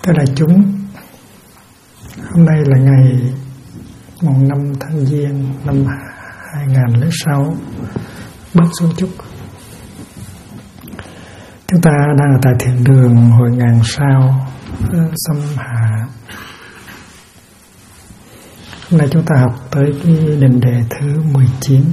Thưa đại chúng, hôm nay là ngày mùng 5 tháng Giêng năm 2006, bước xuống chúc. Chúng ta đang ở tại thiền đường Hội Ngàn Sao, Xâm Hà. Hôm nay chúng ta học tới cái định đề thứ 19.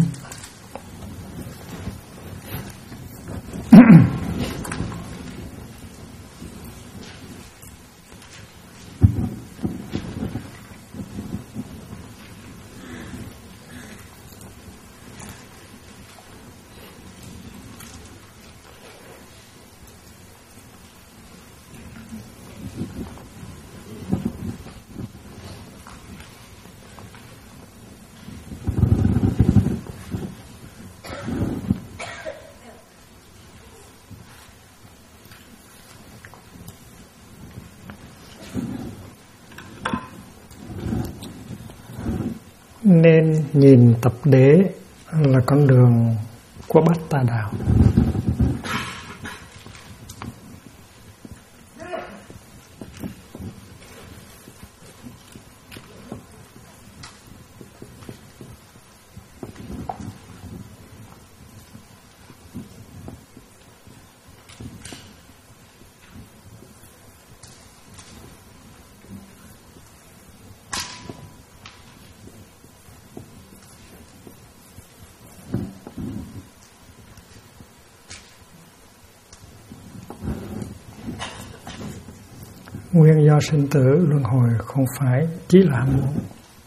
Nên nhìn tập đế là con đường của Bát Tà Đạo. Nguyên do sinh tử luân hồi không phải chỉ là ham muốn.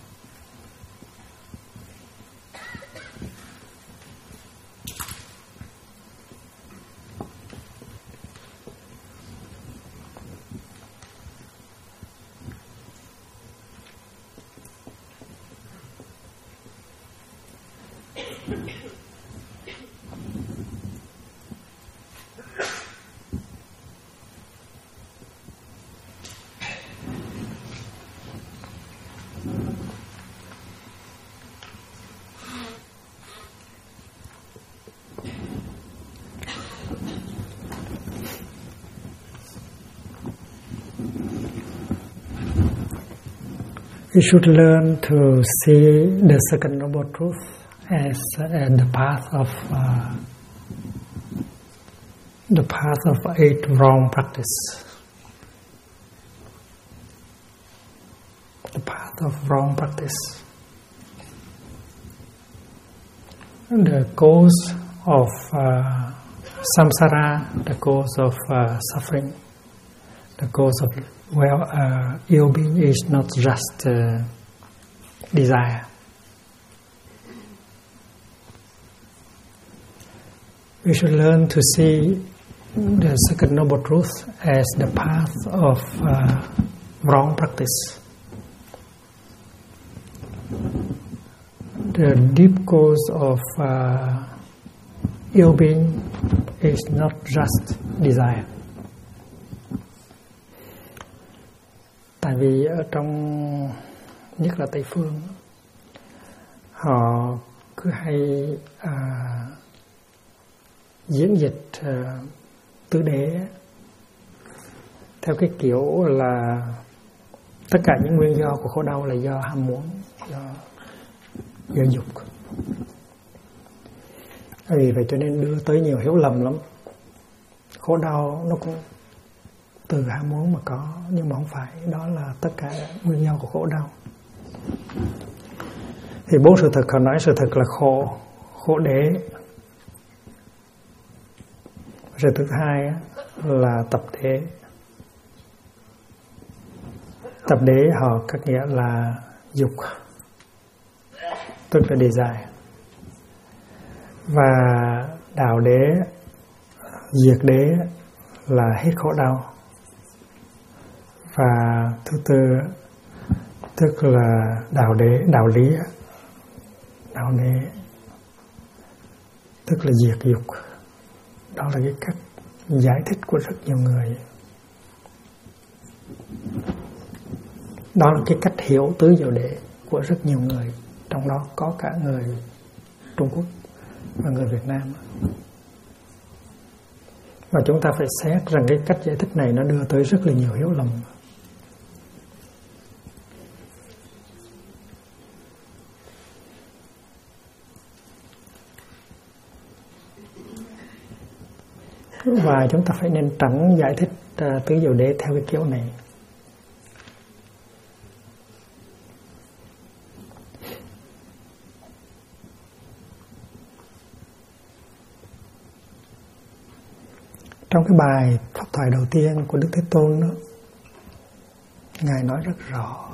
We should learn to see the second noble truth as the path of 8 wrong practice. The path of wrong practice. The cause of samsara, the cause of suffering, the cause of ill-being is not just desire. We should learn to see the second noble truth as the path of wrong practice. The deep cause of ill-being is not just desire. Tại vì ở trong, nhất là Tây Phương, họ cứ hay diễn dịch tứ đế theo cái kiểu là tất cả những nguyên do của khổ đau là do ham muốn, do dục. Vì vậy cho nên đưa tới nhiều hiểu lầm lắm. Khổ đau nó cũng từ ham muốn mà có, nhưng mà không phải đó là tất cả nguyên nhân của khổ đau. Thì 4 sự thực, họ nói sự thực là khổ, khổ đế. Sự thứ hai là tập đế. Tập đế họ có nghĩa là dục, tức là desire. Và đạo đế, diệt đế là hết khổ đau. Và thứ tư tức là đạo đế, đạo lý, đạo đế tức là diệt dục. Đó là cái cách giải thích của rất nhiều người. Đó là cái cách hiểu tứ diệu đế của rất nhiều người, trong đó có cả người Trung Quốc và người Việt Nam. Và chúng ta phải xét rằng cái cách giải thích này nó đưa tới rất là nhiều hiểu lầm. Và chúng ta phải nên tránh giải thích tứ diệu đế theo cái kiểu này. Trong cái bài pháp thoại đầu tiên của Đức Thế Tôn đó, Ngài nói rất rõ.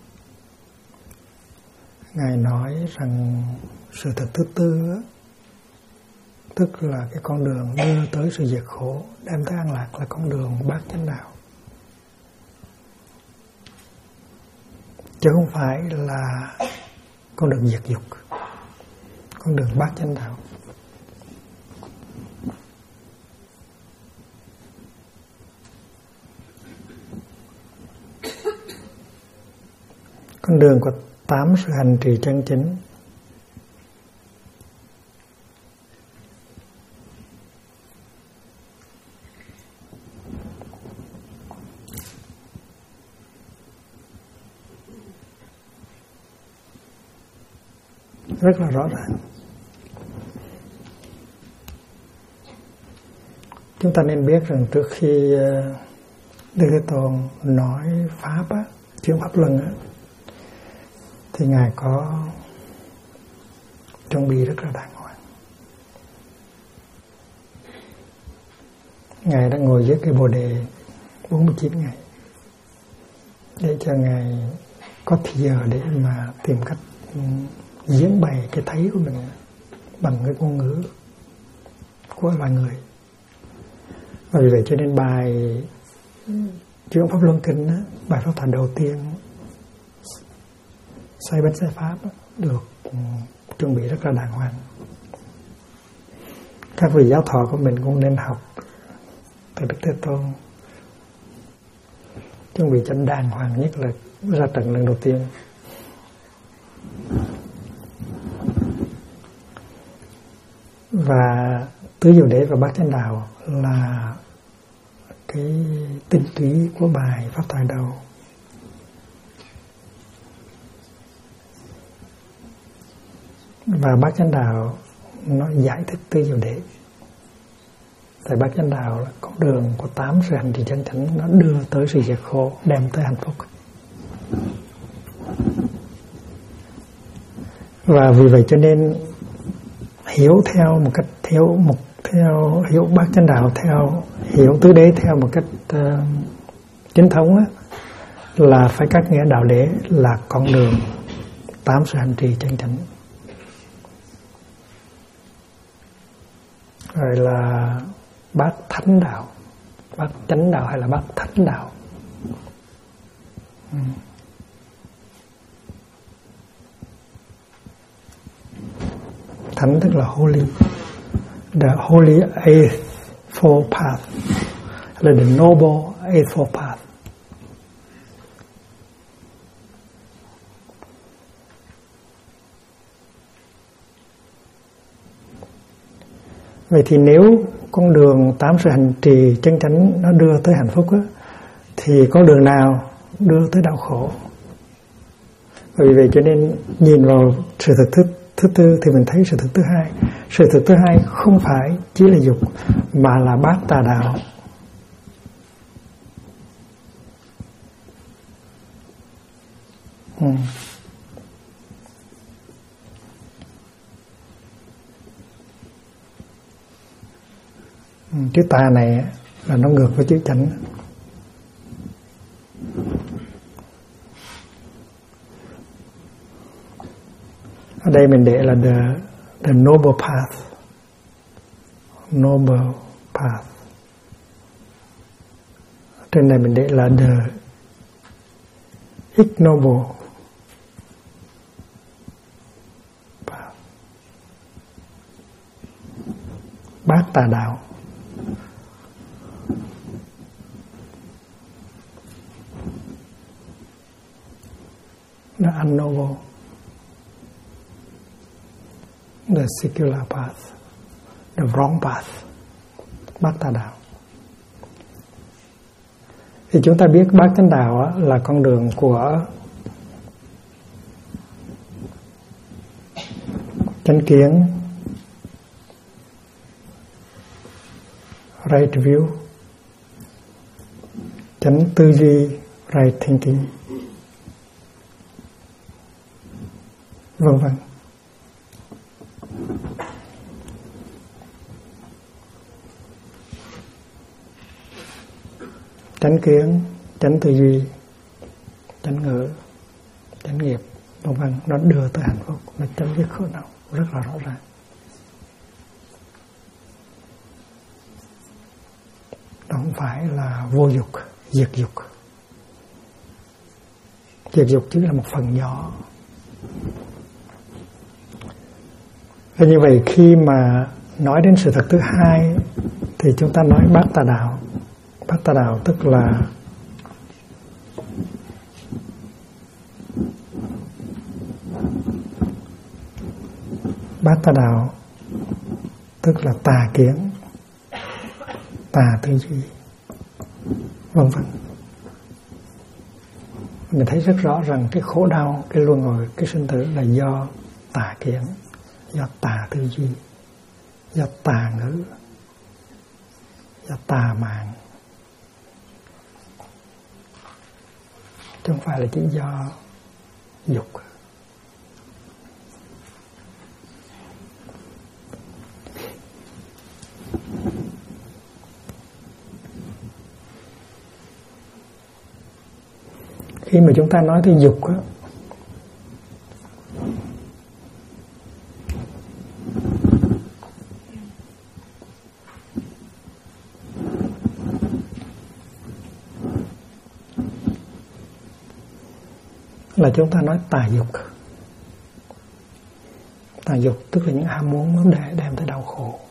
Ngài nói rằng sự thật thứ tư đó, tức là cái con đường đưa tới sự diệt khổ, đem tới an lạc, là con đường bát chánh đạo, chứ không phải là con đường diệt dục, con đường bát chánh đạo. Con đường của 8 sự hành trì chân chính rất là rõ ràng. Chúng ta nên biết rằng trước khi Đức Thế Tôn nói pháp á, chuyến pháp luân á, thì Ngài có chuẩn bị rất là đàng hoàng. Ngài đã ngồi dưới cây Bồ Đề 49 ngày để cho Ngài có thì giờ để mà tìm cách diễn bày cái thấy của mình bằng cái ngôn ngữ của loài người. Và vì vậy cho nên bài Chuyển Pháp Luân Kinh đó, bài pháp thoại đầu tiên Sai Bách Sai Pháp đó, được chuẩn bị rất là đàng hoàng. Các vị giáo thọ của mình cũng nên học từ Đức Thế Tôn, chuẩn bị cho đàng hoàng nhất là ra trận lần đầu tiên. Và tứ diệu đế và bát chánh đạo là cái tinh túy của bài pháp thoại đầu. Và bát chánh đạo nó giải thích tứ diệu đế. Tại bát chánh đạo là con đường của 8 sự hành trì chân chánh, nó đưa tới sự diệt khổ, đem tới hạnh phúc. Và vì vậy cho nên hiểu theo một cách hiểu bát chánh đạo, theo hiểu tứ đế theo một cách chính thống á, là phải cắt nghĩa đạo đế là con đường 8 sự hành trì chân chánh. Rồi là bát thánh đạo, bát chánh đạo hay là bát thánh đạo. Thánh tức là holy, the holy eightfold path, là the noble eightfold path. Vậy thì nếu con đường 8 sự hành trì chân chánh nó đưa tới hạnh phúc á, thì con đường nào đưa tới đau khổ? Vì vậy cho nên nhìn vào sự thật thứ tư thì mình thấy sự thật thứ hai. Sự thật thứ hai không phải chỉ là dục mà là bát tà đạo. Chữ tà này là nó ngược với chữ chánh. Ở đây mình để là the noble path. Noble path. Trên này mình để là the ignoble path. Bát tà đạo. The unnoble, the secular path, the wrong path, bát tà đạo. Thì chúng ta biết bát chánh đạo là con đường của chánh kiến, right view, chánh tư duy, right thinking, vân vân. Chánh kiến, chánh tư duy, chánh ngữ, chánh nghiệp, vân vân, nó đưa tới hạnh phúc, nó chấm dứt khổ não rất là rõ ràng. Nó không phải là vô dục, diệt dục. Diệt dục chỉ là một phần nhỏ. Và như vậy khi mà nói đến sự thật thứ hai thì chúng ta nói bát tà đạo. Bát tà đạo tức là bát tà đạo tức là tà kiến, tà tư duy, vân vân. Mình thấy rất rõ rằng cái khổ đau, cái luân hồi, cái sinh tử là do tà kiến, do tà tư duy, do tà ngữ, do tà mạng, chứ không phải là chỉ do dục. Khi mà chúng ta nói tới dục á, là chúng ta nói tà dục. Tà dục tức là những ham muốn nó để đem tới đau khổ.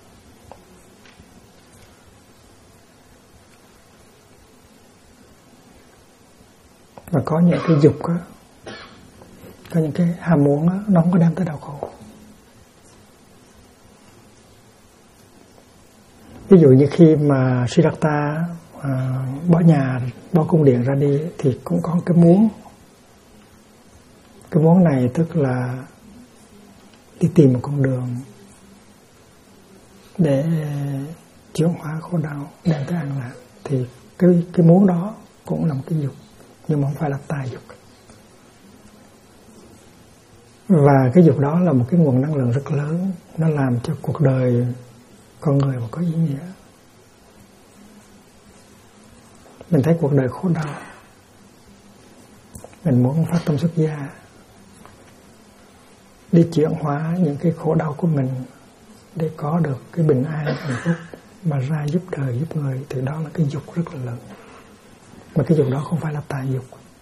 Và có những cái dục á, có những cái ham muốn á, nó không có đem tới đau khổ. Ví dụ như khi mà Siddhartha bỏ nhà, bỏ cung điện ra đi thì cũng có cái muốn. Cái muốn này tức là đi tìm một con đường để chuyển hóa khổ đau, đem tới an lạc. Thì cái muốn đó cũng là một cái dục, nhưng mà không phải là tà dục. Và cái dục đó là một cái nguồn năng lượng rất lớn, nó làm cho cuộc đời con người mà có ý nghĩa. Mình thấy cuộc đời khổ đau, mình muốn phát tâm xuất gia đi chuyển hóa những cái khổ đau của mình để có được cái bình an, hạnh phúc mà ra giúp đời, giúp người, thì đó là cái dục rất là lớn. Mà cái dục đó không phải là tà dục.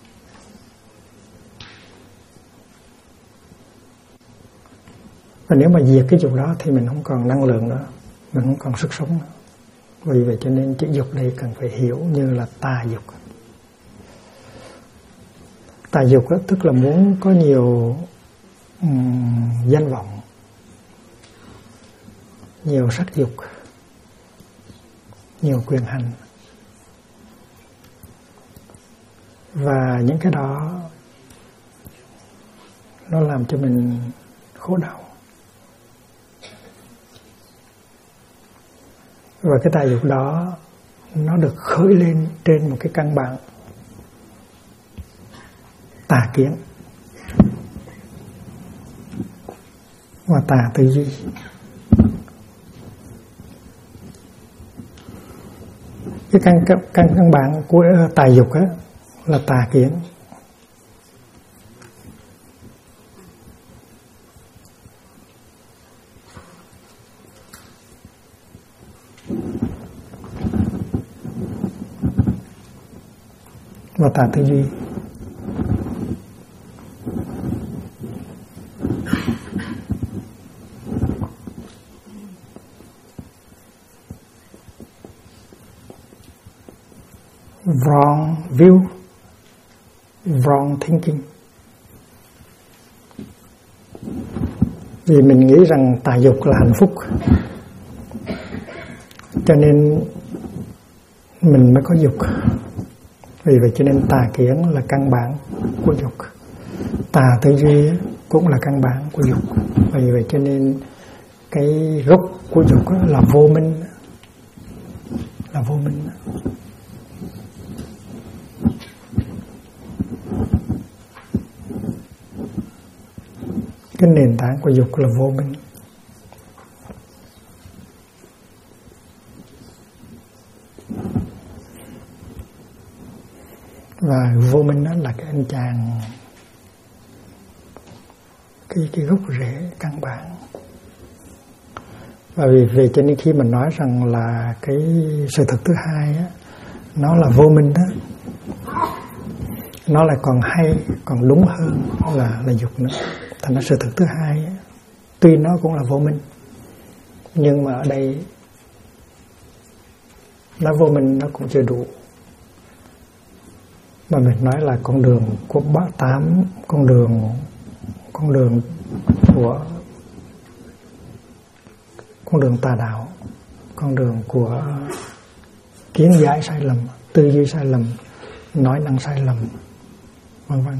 Và nếu mà diệt cái dục đó thì mình không còn năng lượng nữa, mình không còn sức sống nữa. Vì vậy cho nên chữ dục đây cần phải hiểu như là tà dục. Tà dục đó, tức là muốn có nhiều danh vọng, nhiều sắc dục, nhiều quyền hành. Và những cái đó nó làm cho mình khổ đau. Và cái tà dục đó nó được khởi lên trên một cái căn bản tà kiến và tà tư duy. Cái căn bản của tà dục á là tà kiến. Và tà tư duy. Wrong view, wrong thinking. Vì mình nghĩ rằng tà dục là hạnh phúc, cho nên mình mới có dục. Vì vậy cho nên tà kiến là căn bản của dục, tà tư duy cũng là căn bản của dục. Vì vậy cho nên cái gốc của dục là vô minh. là vô minh. Cái nền tảng của dục là vô minh. Và vô minh đó là cái anh chàng, cái gốc rễ căn bản. Và vì vậy cho nên khi mình nói rằng là cái sự thật thứ hai á, nó là vô minh đó, nó lại còn hay, còn đúng hơn là dục nữa. Thành ra sự thật thứ hai á, tuy nó cũng là vô minh, nhưng mà ở đây nó vô minh nó cũng chưa đủ. Mà mình nói là con đường của bát tám, con đường của con đường tà đạo, con đường của kiến giải sai lầm, tư duy sai lầm, nói năng sai lầm, vân vân.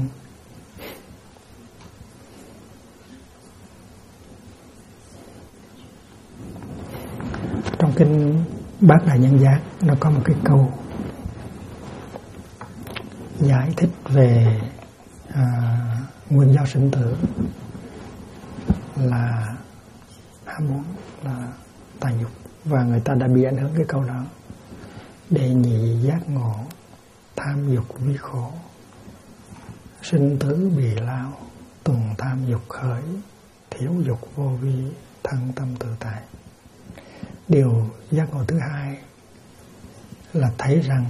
Trong kinh Bát Đại Nhân Giác nó có một cái câu giải thích về nguyên do sinh tử là ham muốn, là tà dục, và người ta đã bị ảnh hưởng cái câu đó. Đệ nhị giác ngộ, tham dục vi khổ, sinh tử bì lao, tùng tham dục khởi, thiếu dục vô vi, thân tâm tự tại. Điều giác ngộ thứ hai là thấy rằng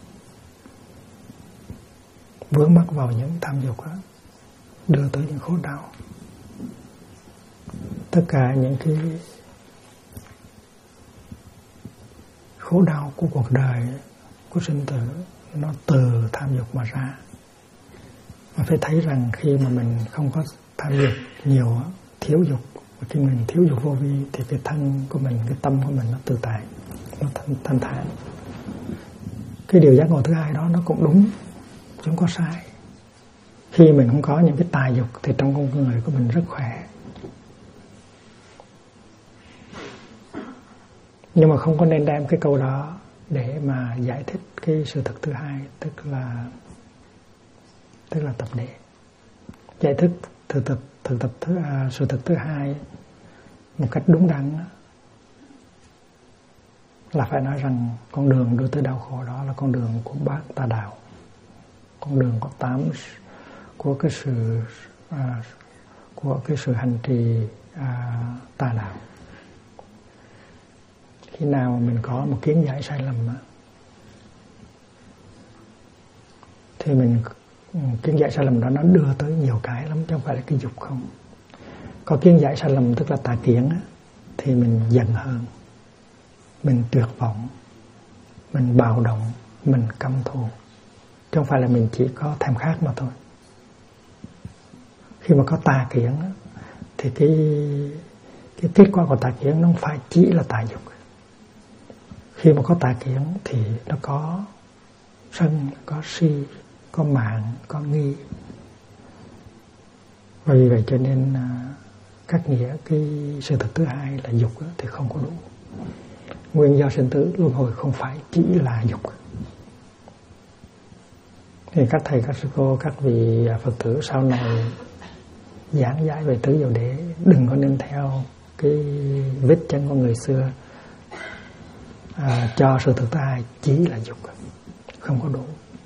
vướng mắc vào những tham dục đó đưa tới những khổ đau. Tất cả những cái khổ đau của cuộc đời, của sinh tử, nó từ tham dục mà ra. Mà phải thấy rằng khi mà mình không có tham dục nhiều, thiếu dục, và khi mình thiếu dục vô vi thì cái thân của mình, cái tâm của mình nó tự tại, nó thanh thản. Cái điều giác ngộ thứ hai đó nó cũng đúng, chứ không có sai. Khi mình không có những cái tài dục thì trong con người của mình rất khỏe. Nhưng mà không có nên đem cái câu đó để mà giải thích cái sự thật thứ hai, tức là tập đệ. Giải thích sự thật thứ hai một cách đúng đắn là phải nói rằng con đường đưa tới đau khổ đó là con đường của bát tà đạo, con đường có tám của cái sự hành trì tà đạo. Khi nào mình có một kiến giải sai lầm thì kiến giải sai lầm đó nó đưa tới nhiều cái lắm, chứ không phải là cái dục không. Có kiến giải sai lầm tức là tà kiến thì mình giận hơn, mình tuyệt vọng, mình bạo động, mình căm thù, chứ không phải là mình chỉ có thèm khát mà thôi. Khi mà có tà kiến thì cái kết quả của tà kiến nó không phải chỉ là tà dục. Khi mà có tà kiến thì nó có sân, có si, có mạn, có nghi. Và vì vậy cho nên các nghĩa cái sự thật thứ hai là dục thì không có đủ. Nguyên do sinh tử luân hồi không phải chỉ là dục. Thì các thầy, các sư cô, các vị Phật tử sau này giảng giải về tứ diệu đế đừng có nên theo cái vết chân của người xưa cho sự thực thứ hai chỉ là dục, không có đủ.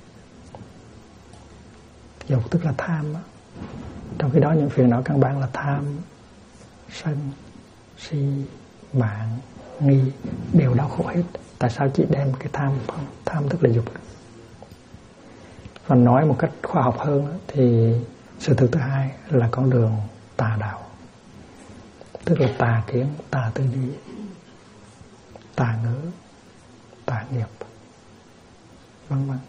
Dục tức là tham. Trong khi đó những phiền não căn bản là tham, sân, si, mạn, nghi đều đau khổ hết. Tại sao chỉ đem cái tham không? Tham tức là dục. Và nói một cách khoa học hơn thì sự thực thứ hai là con đường tà đạo, tức là tà kiến, tà tư duy, tà ngữ, tà nghiệp, vân vân.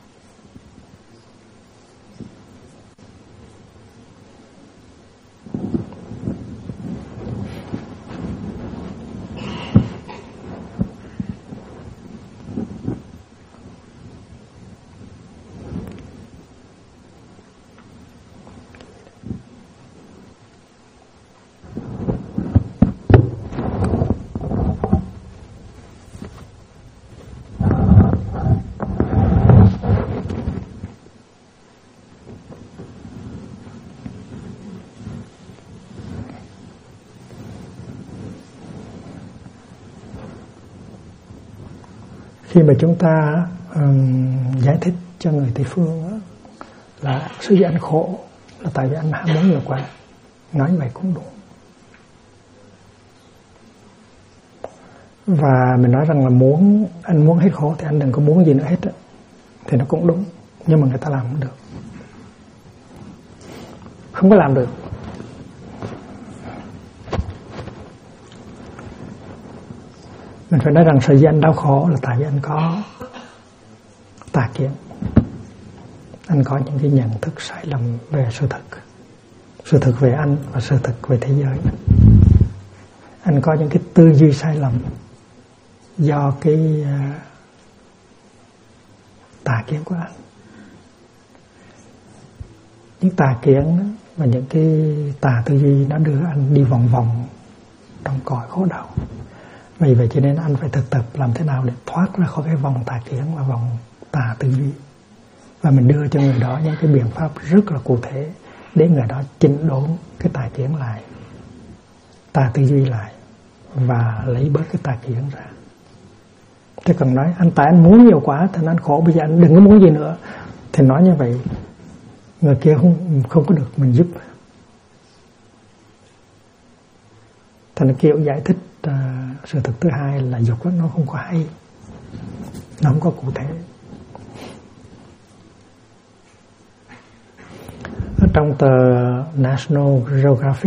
khi mà chúng ta giải thích cho người Tây phương đó, là sở dĩ anh khổ là tại vì anh ham muốn nhiều quá, nói như vậy cũng đúng. Và mình nói rằng là anh muốn hết khổ thì anh đừng có muốn gì nữa hết đó. Thì nó cũng đúng, nhưng mà người ta làm không được, không có làm được. Mình phải nói rằng sở dĩ anh đau khổ là tại vì anh có tà kiến, anh có những cái nhận thức sai lầm về sự thực về anh và sự thực về thế giới. Anh có những cái tư duy sai lầm do cái tà kiến của anh. Những tà kiến và những cái tà tư duy nó đưa anh đi vòng vòng trong cõi khổ đau. Vì vậy cho nên anh phải thực tập làm thế nào để thoát ra khỏi cái vòng tà kiến và vòng tà tư duy. Và mình đưa cho người đó những cái biện pháp rất là cụ thể để người đó chỉnh đốn cái tà kiến lại, tà tư duy lại, và lấy bớt cái tà kiến ra. Chứ cần nói anh tại anh muốn nhiều quá thì anh khổ, bây giờ anh đừng có muốn gì nữa, thì nói như vậy người kia không có được mình giúp. Thành kiểu giải thích sự thực thứ hai là dục nó không có hay, nó không có cụ thể. Ở trong tờ National Geographic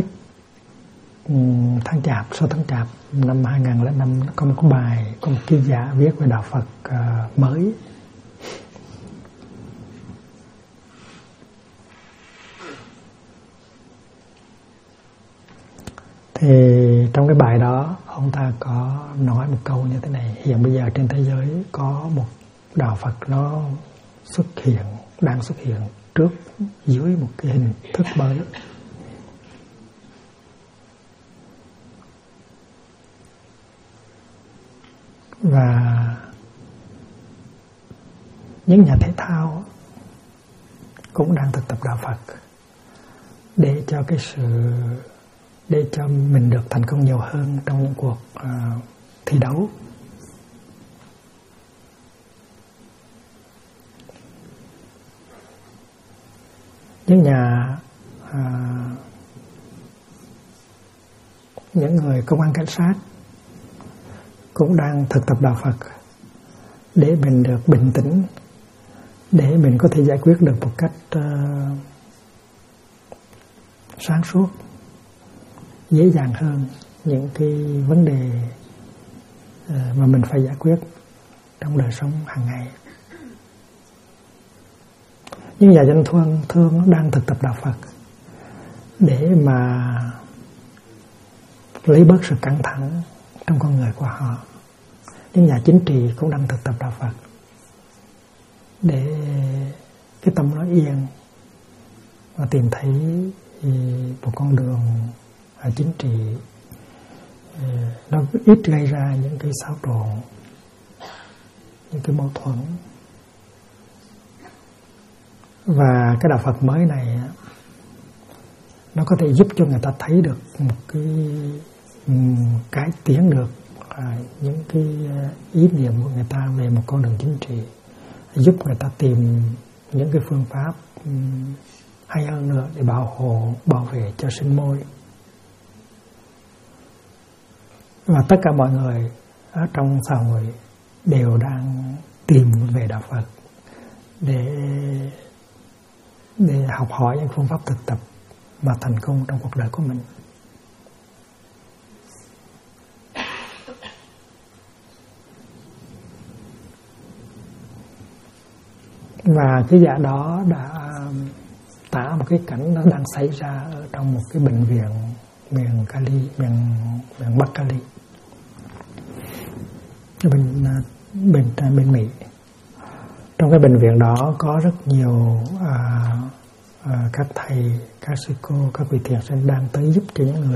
số tháng Chạp năm 2005 có một bài, có một ký giả viết về đạo Phật mới. Thì trong cái bài đó ông ta có nói một câu như thế này: hiện bây giờ trên thế giới có một đạo Phật nó đang xuất hiện trước dưới một cái hình thức mới. Và những nhà thể thao cũng đang thực tập đạo Phật để cho mình được thành công nhiều hơn trong những cuộc thi đấu. Những người công an cảnh sát cũng đang thực tập đạo Phật để mình được bình tĩnh, để mình có thể giải quyết được một cách sáng suốt, dễ dàng hơn những cái vấn đề mà mình phải giải quyết trong đời sống hàng ngày. Những nhà dân thương đang thực tập đạo Phật để mà lấy bớt sự căng thẳng trong con người của họ. Những nhà chính trị cũng đang thực tập đạo Phật để cái tâm nó yên và tìm thấy một con đường chính trị nó ít gây ra những cái xáo trộn, những cái mâu thuẫn. Và cái đạo Phật mới này nó có thể giúp cho người ta thấy được một cái tiến được những cái ý niệm của người ta về một con đường chính trị, giúp người ta tìm những cái phương pháp hay hơn nữa để bảo vệ cho sinh môi. Và tất cả mọi người ở trong xã hội đều đang tìm về đạo Phật để học hỏi những phương pháp thực tập mà thành công trong cuộc đời của mình. Và cái giả đó đã tả một cái cảnh nó đang xảy ra ở trong một cái bệnh viện miền Bắc Cali, bên Mỹ. Trong cái bệnh viện đó có rất nhiều các thầy, các sư cô, các vị thiền sinh đang tới giúp cho những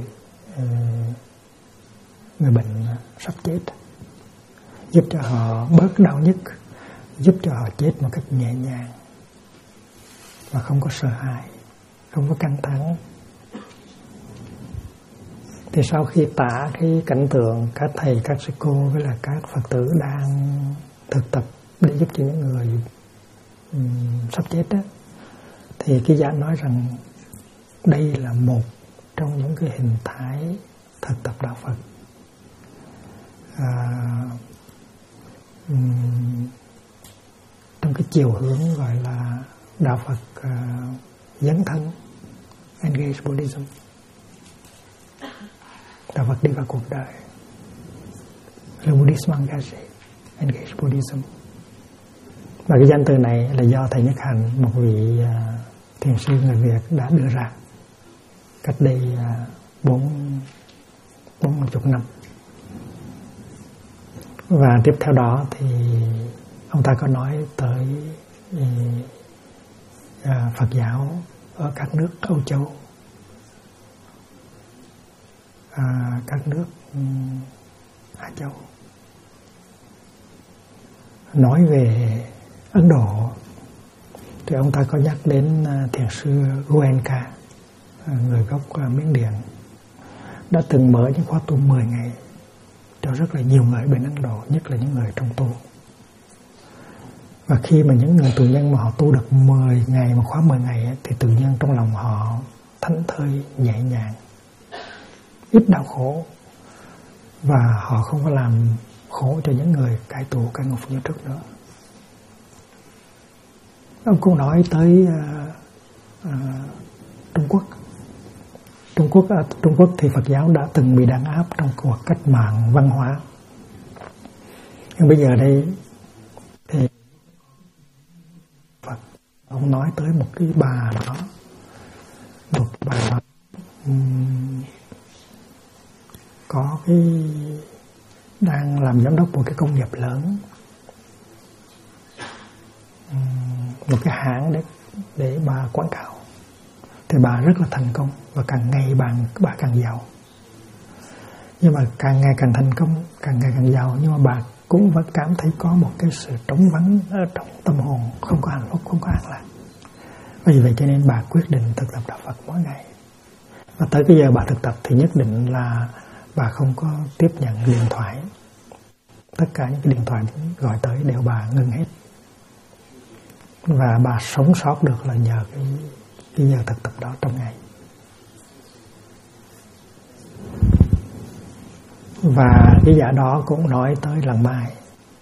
người bệnh sắp chết, giúp cho họ bớt đau nhức, giúp cho họ chết một cách nhẹ nhàng và không có sợ hãi, không có căng thẳng. Thì Thì sau khi tả cái cảnh tượng các thầy, các sư cô với là các Phật tử đang thực tập để giúp cho những người sắp chết đó, thì cái giả nói rằng đây là một trong những cái hình thái thực tập đạo Phật. Trong cái chiều hướng gọi là đạo Phật dấn thân, engage Buddhism. Đạo Phật đi vào cuộc đời, là Buddhism engage Buddhism. Và cái danh từ này là do thầy Nhất Hạnh, một vị thiền sư người Việt đã đưa ra cách đây 40 năm. Và tiếp theo đó thì ông ta có nói tới Phật giáo ở các nước Âu Châu, các nước Á Châu. Nói về Ấn Độ thì ông ta có nhắc đến thiền sư Goenka, người gốc Miến Điện, đã từng mở những khóa tu 10 ngày cho rất là nhiều người bên Ấn Độ, nhất là những người trong tu. Và khi mà những người tù nhân mà họ tu được 10 ngày, một khóa 10 ngày thì tự nhiên trong lòng họ thảnh thơi, nhẹ nhàng, ít đau khổ, và họ không có làm khổ cho những người cai tù cai ngục như trước nữa. Ông cũng nói tới Trung Quốc. Ở Trung Quốc thì Phật giáo đã từng bị đàn áp trong cuộc cách mạng văn hóa. Nhưng bây giờ đây thì Phật, ông nói tới một cái bà đó, có cái đang làm giám đốc một cái công nghiệp lớn, một cái hãng để bà quảng cáo. Thì bà rất là thành công và càng ngày bà càng giàu. Nhưng mà càng ngày càng thành công, càng ngày càng giàu, nhưng mà bà cũng vẫn cảm thấy có một cái sự trống vắng ở trong tâm hồn, không có hạnh phúc, không có an lạc. Vì vậy cho nên bà quyết định thực tập đạo Phật mỗi ngày. Và tới cái giờ bà thực tập thì nhất định là bà không có tiếp nhận điện thoại. Tất cả những cái điện thoại gọi tới đều bà ngưng hết. Và bà sống sót được là nhờ cái giờ thực tập đó trong ngày. Và cái giả đó cũng nói tới Làng Mai.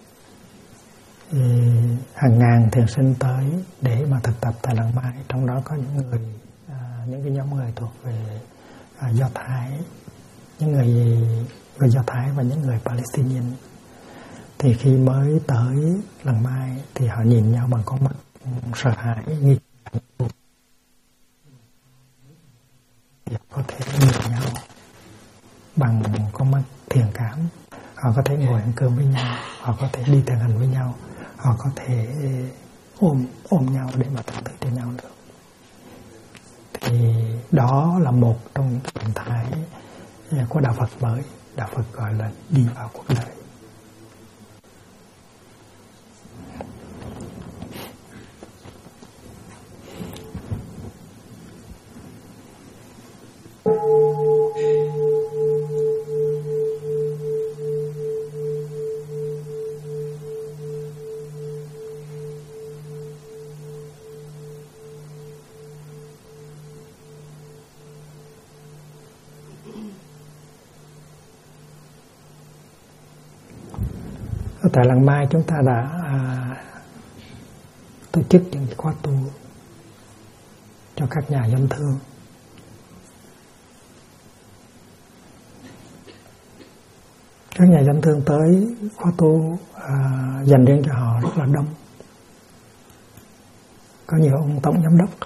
Hàng ngàn thiền sinh tới để mà thực tập tại Làng Mai. Trong đó có những cái nhóm người thuộc về Do Thái, những người Do Thái và những người Palestinian. Thì khi mới tới Làng Mai thì họ nhìn nhau bằng con mắt sợ hãi, nghi có thể nhìn nhau bằng con mắt thiền cảm. Họ có thể ngồi ăn cơm với nhau, họ có thể đi thiền hành với nhau, họ có thể ôm nhau để mà tâm tư cho nhau được. Thì đó là một trong những hình thái của đạo Phật mới. Đạo Phật gọi là đi vào cuộc đời. Tại Làng Mai chúng ta đã tổ chức những cái khóa tu cho các nhà dân thương. Các nhà dân thương tới khóa tu dành riêng cho họ rất là đông. Có nhiều ông tổng giám đốc.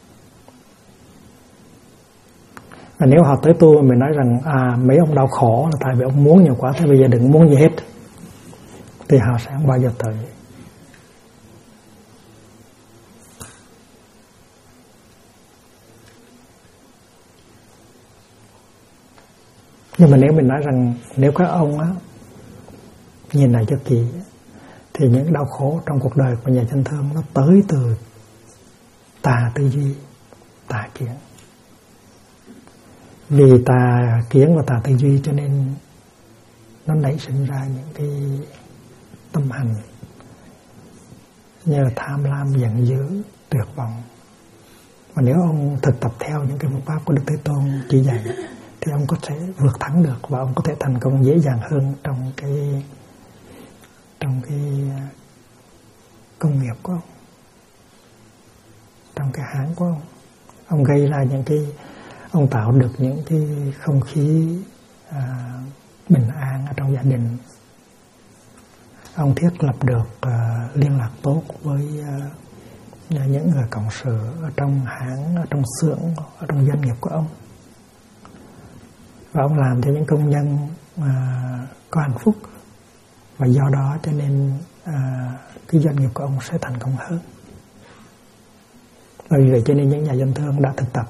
Và nếu họ tới tu mình nói rằng mấy ông đau khổ là tại vì ông muốn nhiều quá, thế bây giờ đừng muốn gì hết, thì họ sẽ không bao giờ tới. Nhưng mà nếu mình nói rằng nếu các ông nhìn lại cho kỹ thì những đau khổ trong cuộc đời của nhà chân thương nó tới từ tà tư duy, tà kiến. vì tà kiến và tà tư duy cho nên nó nảy sinh ra những cái tâm hành như tham lam, giận dữ, tuyệt vọng. Mà nếu ông thực tập theo những cái phương pháp của Đức Thế Tôn chỉ dạy thì ông có thể vượt thắng được và ông có thể thành công dễ dàng hơn trong cái công nghiệp của ông, trong cái hãng của ông. Ông gây ra ông tạo được những cái không khí bình an ở trong gia đình. Ông thiết lập được liên lạc tốt với những người cộng sự ở trong hãng, ở trong xưởng, ở trong doanh nghiệp của ông. Và ông làm cho những công nhân có hạnh phúc. Và do đó cho nên cái doanh nghiệp của ông sẽ thành công hơn. Vì vậy cho nên những nhà doanh thương đã thực tập,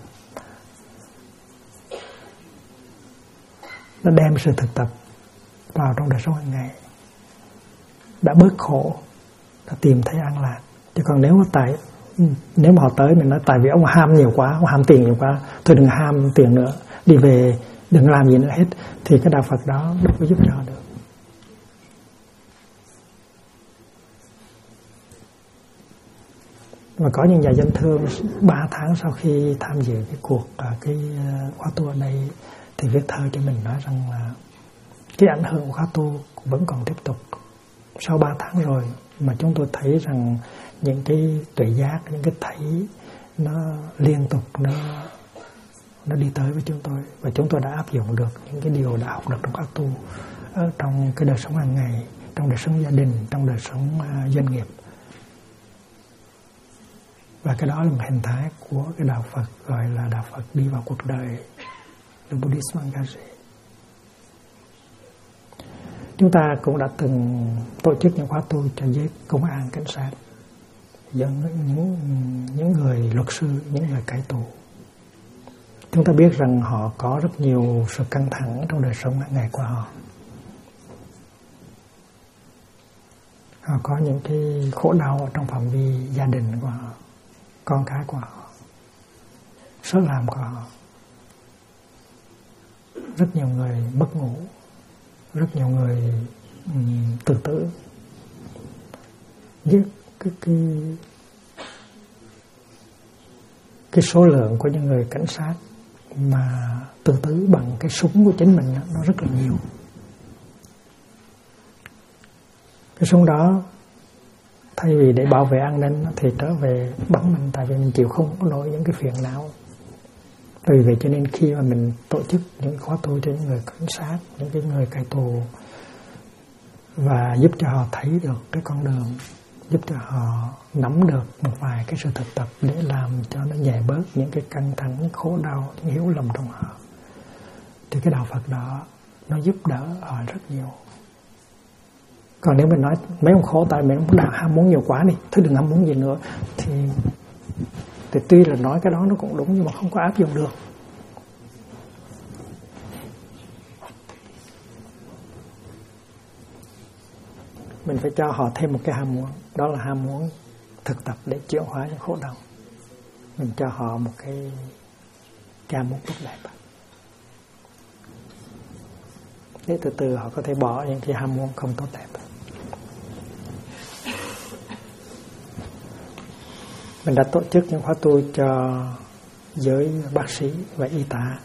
đã đem sự thực tập vào trong đời sống hàng ngày, đã bớt khổ, đã tìm thấy an lạc. Chứ còn nếu mà họ tới mình nói tại vì ông ham nhiều quá, ông ham tiền nhiều quá, thôi đừng ham tiền nữa, đi về đừng làm gì nữa hết, thì cái đạo Phật đó đâu có giúp cho họ được. Và có những nhà doanh thương 3 tháng sau khi tham dự cái cuộc khóa tu ở đây thì viết thơ cho mình nói rằng là cái ảnh hưởng của khóa tu vẫn còn tiếp tục. Sau 3 tháng rồi mà chúng tôi thấy rằng những cái tuệ giác, những cái thấy nó liên tục nó đi tới với chúng tôi, và chúng tôi đã áp dụng được những cái điều đã học được trong khóa tu ở trong cái đời sống hàng ngày, trong đời sống gia đình, trong đời sống doanh nghiệp. Và cái đó là một hình thái của cái đạo Phật gọi là đạo Phật đi vào cuộc đời, the Buddhism engagé. Chúng ta cũng đã từng tổ chức những khóa tu cho giới công an, cảnh sát, dẫn những người luật sư, những người cai tù. Chúng ta biết rằng họ có rất nhiều sự căng thẳng trong đời sống hàng ngày của họ. Họ có những cái khổ đau ở trong phạm vi gia đình của họ, con cái của họ, sở làm của họ. Rất nhiều người mất ngủ, rất nhiều người tự tử. Cái số lượng của những người cảnh sát mà tự tử bằng cái súng của chính mình nó rất là nhiều. Cái súng đó thay vì để bảo vệ an ninh thì trở về bắn mình, tại vì mình chịu không có nổi những cái phiền não. Vì vậy cho nên khi mà mình tổ chức những khóa tu cho những người cảnh sát, những cái người cai tù, và giúp cho họ thấy được cái con đường, giúp cho họ nắm được một vài cái sự thực tập để làm cho nó nhẹ bớt những cái căng thẳng, những khổ đau, những hiểu lầm trong họ, thì cái đạo Phật đó nó giúp đỡ họ rất nhiều. Còn nếu mình nói mấy ông khổ tại mình đang ham muốn nhiều quá đi, thôi đừng ham muốn gì nữa, thì tuy là nói cái đó nó cũng đúng nhưng mà không có áp dụng được. Mình phải cho họ thêm một cái ham muốn, đó là ham muốn thực tập để chuyển hóa những khổ đau. Mình cho họ một cái ham muốn tốt đẹp, để từ từ họ có thể bỏ những cái ham muốn không tốt đẹp. Mình đã tổ chức những khóa tu cho giới bác sĩ và y tá,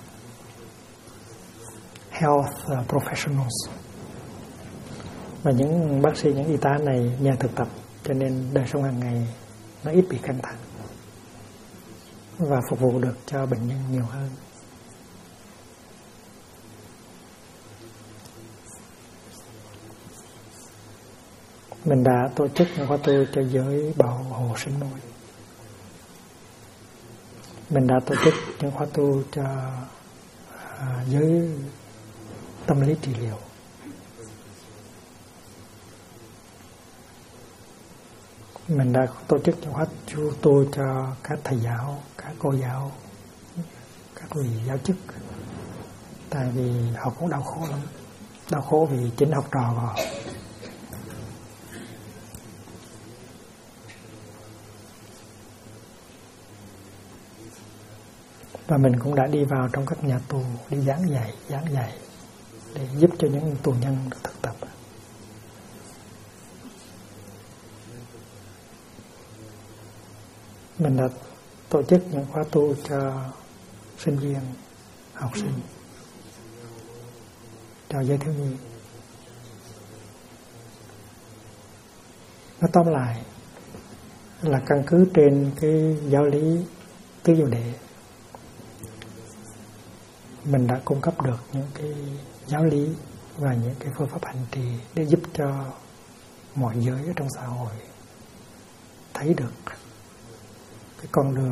health professionals. Và những bác sĩ, những y tá này nhờ thực tập cho nên đời sống hàng ngày nó ít bị căng thẳng và phục vụ được cho bệnh nhân nhiều hơn. Mình đã tổ chức những khóa tu cho giới bảo hộ sinh nôi. Mình đã tổ chức những khóa tu cho giới tâm lý trị liệu. Mình đã tổ chức những khóa tu cho các thầy giáo, các cô giáo, các vị giáo chức. Tại vì họ cũng đau khổ lắm. Đau khổ vì chính học trò của họ. Và mình cũng đã đi vào trong các nhà tù đi giảng dạy để giúp cho những tù nhân được thực tập. Mình đã tổ chức những khóa tu cho sinh viên, học sinh, cho giới thiếu nhi. Nó tóm lại là căn cứ trên cái giáo lý tứ diệu đế, mình đã cung cấp được những cái giáo lý và những cái phương pháp hành trì để giúp cho mọi giới ở trong xã hội thấy được cái con đường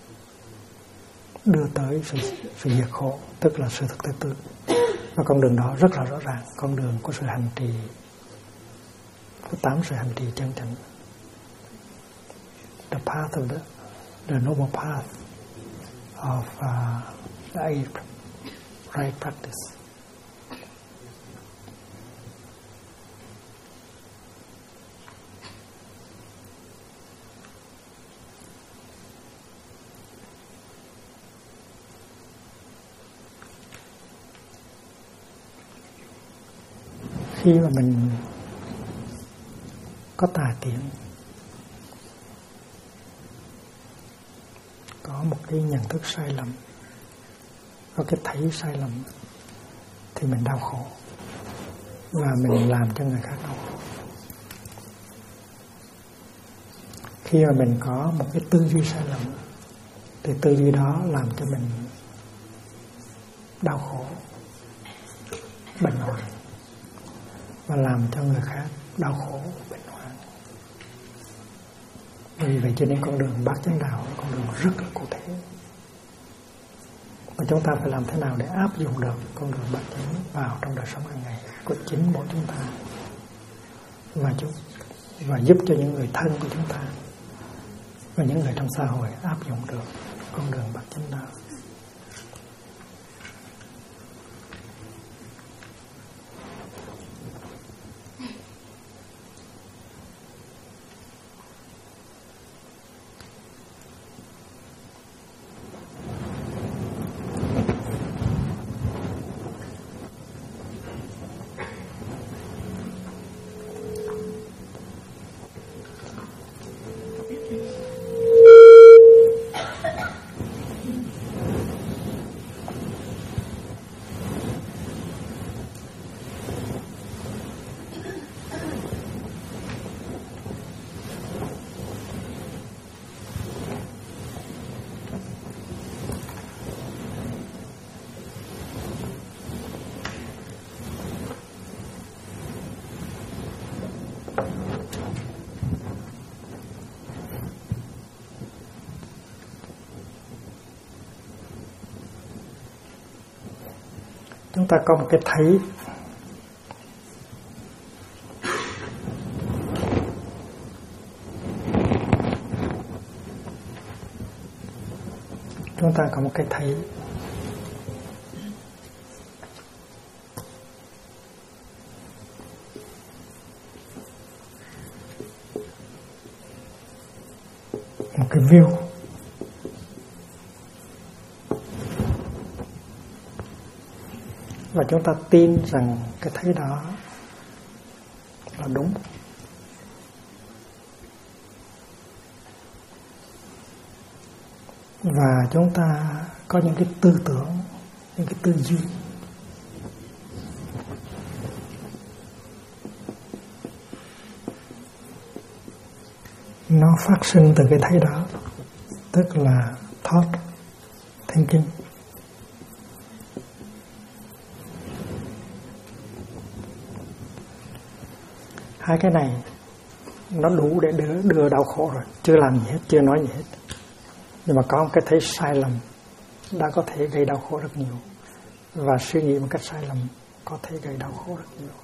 đưa tới sự diệt khổ, tức là sự thực tế tư. Và con đường đó rất là rõ ràng, con đường của sự hành trì, của 8 sự hành trì chân chánh. The path of the noble path of the 8 right practice. Khi mà mình có tà kiến, có một cái nhận thức sai lầm, có cái thấy sai lầm, thì mình đau khổ và mình làm cho người khác đau khổ. Khi mà mình có một cái tư duy sai lầm thì tư duy đó làm cho mình đau khổ, bệnh hoạn, và làm cho người khác đau khổ, bệnh hoạn. Vì vậy cho nên con đường bát chánh đạo là con đường rất là cụ thể. Và chúng ta phải làm thế nào để áp dụng được con đường bát chánh vào trong đời sống hàng ngày của chính mỗi chúng ta, và giúp cho những người thân của chúng ta và những người trong xã hội áp dụng được con đường bát chánh đạo. Chúng ta có một cái thấy, chúng ta có một cái thấy một cái view. Và chúng ta tin rằng cái thấy đó là đúng. Và chúng ta có những cái tư tưởng, những cái tư duy nó phát sinh từ cái thấy đó, tức là thought, thinking. Hai cái này nó đủ để đưa đau khổ rồi, chưa làm gì hết, chưa nói gì hết. Nhưng mà có một cái thấy sai lầm đã có thể gây đau khổ rất nhiều, và suy nghĩ một cách sai lầm có thể gây đau khổ rất nhiều.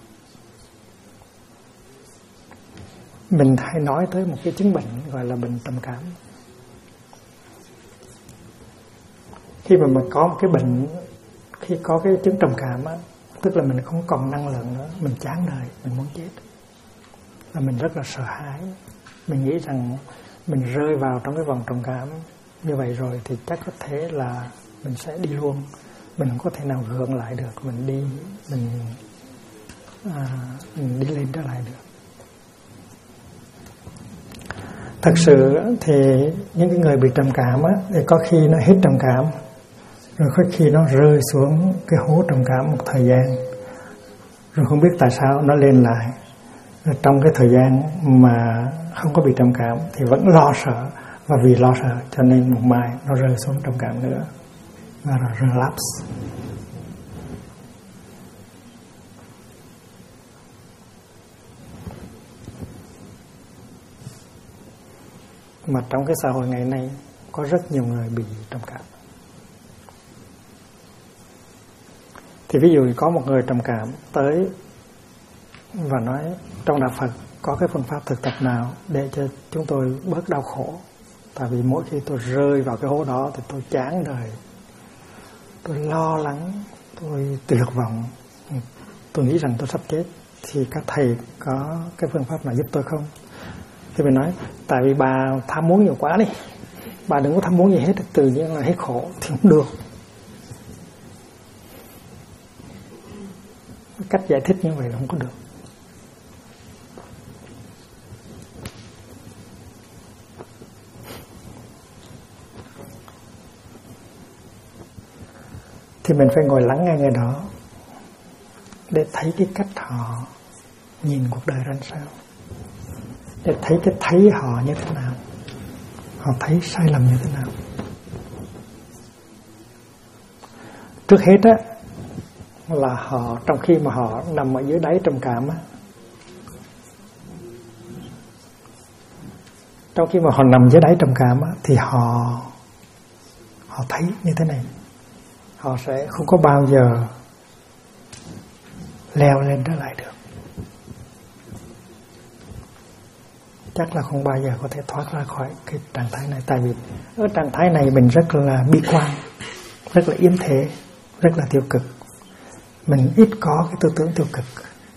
Mình hay nói tới một cái chứng bệnh gọi là bệnh trầm cảm. Khi mà mình có một cái bệnh, khi có cái chứng trầm cảm á, tức là mình không còn năng lượng nữa, mình chán đời, mình muốn chết. Là mình rất là sợ hãi. Mình nghĩ rằng mình rơi vào trong cái vòng trầm cảm như vậy rồi thì chắc có thể là mình sẽ đi luôn, mình không có thể nào gượng lại được, mình đi lên trở lại được. Thật sự thì những cái người bị trầm cảm á, thì có khi nó hết trầm cảm, rồi có khi nó rơi xuống cái hố trầm cảm một thời gian, rồi không biết tại sao nó lên lại. Rồi trong cái thời gian mà không có bị trầm cảm thì vẫn lo sợ, và vì lo sợ cho nên một mai nó rơi xuống trầm cảm nữa và rồi relapse. Mà trong cái xã hội ngày nay có rất nhiều người bị trầm cảm. Thì ví dụ có một người trầm cảm tới và nói trong đạo Phật có cái phương pháp thực tập nào để cho chúng tôi bớt đau khổ. Tại vì mỗi khi tôi rơi vào cái hố đó thì tôi chán đời, tôi lo lắng, tôi tuyệt vọng, tôi nghĩ rằng tôi sắp chết. Thì các thầy có cái phương pháp nào giúp tôi không? Thì mình nói, tại vì bà tham muốn nhiều quá đi, bà đừng có tham muốn gì hết, tự nhiên là hết khổ. Thì không được. Cách giải thích như vậy là không có được. Thì mình phải ngồi lắng nghe người đó để thấy cái cách họ nhìn cuộc đời ra sao, để thấy cái thấy họ như thế nào, họ thấy sai lầm như thế nào. Trước hết á là họ, trong khi mà họ nằm ở dưới đáy trầm cảm á, trong khi mà họ nằm dưới đáy trầm cảm á, thì họ thấy như thế này, họ sẽ không có bao giờ leo lên trở lại được. Chắc là không bao giờ có thể thoát ra khỏi cái trạng thái này. Tại vì ở trạng thái này mình rất là bi quan, rất là yếm thế, rất là tiêu cực. Mình ít có cái tư tưởng tiêu cực.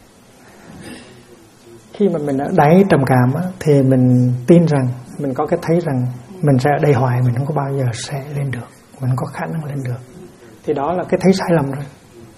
Khi mà mình ở đáy trầm cảm á, thì mình tin rằng, mình có cái thấy rằng mình sẽ ở đây hoài, mình không có bao giờ sẽ lên được, mình không có khả năng lên được. Thì đó là cái thấy sai lầm rồi.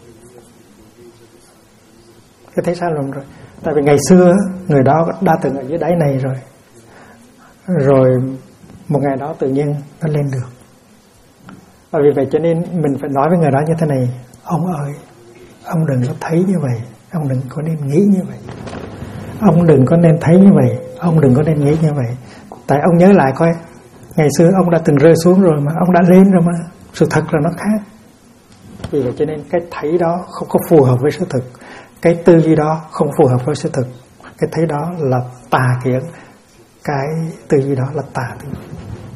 Cái thấy sai lầm rồi. Tại vì ngày xưa người đó đã từng ở dưới đáy này rồi. Rồi một ngày đó tự nhiên nó lên được. Và vì vậy cho nên mình phải nói với người đó như thế này: ông ơi, ông đừng có thấy như vậy, ông đừng có nên nghĩ như vậy, ông đừng có nên thấy như vậy, ông đừng có nên nghĩ như vậy. Tại ông nhớ lại coi, ngày xưa ông đã từng rơi xuống rồi mà, ông đã lên rồi mà. Sự thật là nó khác. Vì vậy cho nên cái thấy đó không có phù hợp với sự thực, cái tư duy đó không phù hợp với sự thực. Cái thấy đó là tà kiến, cái tư duy đó là tà tư duy.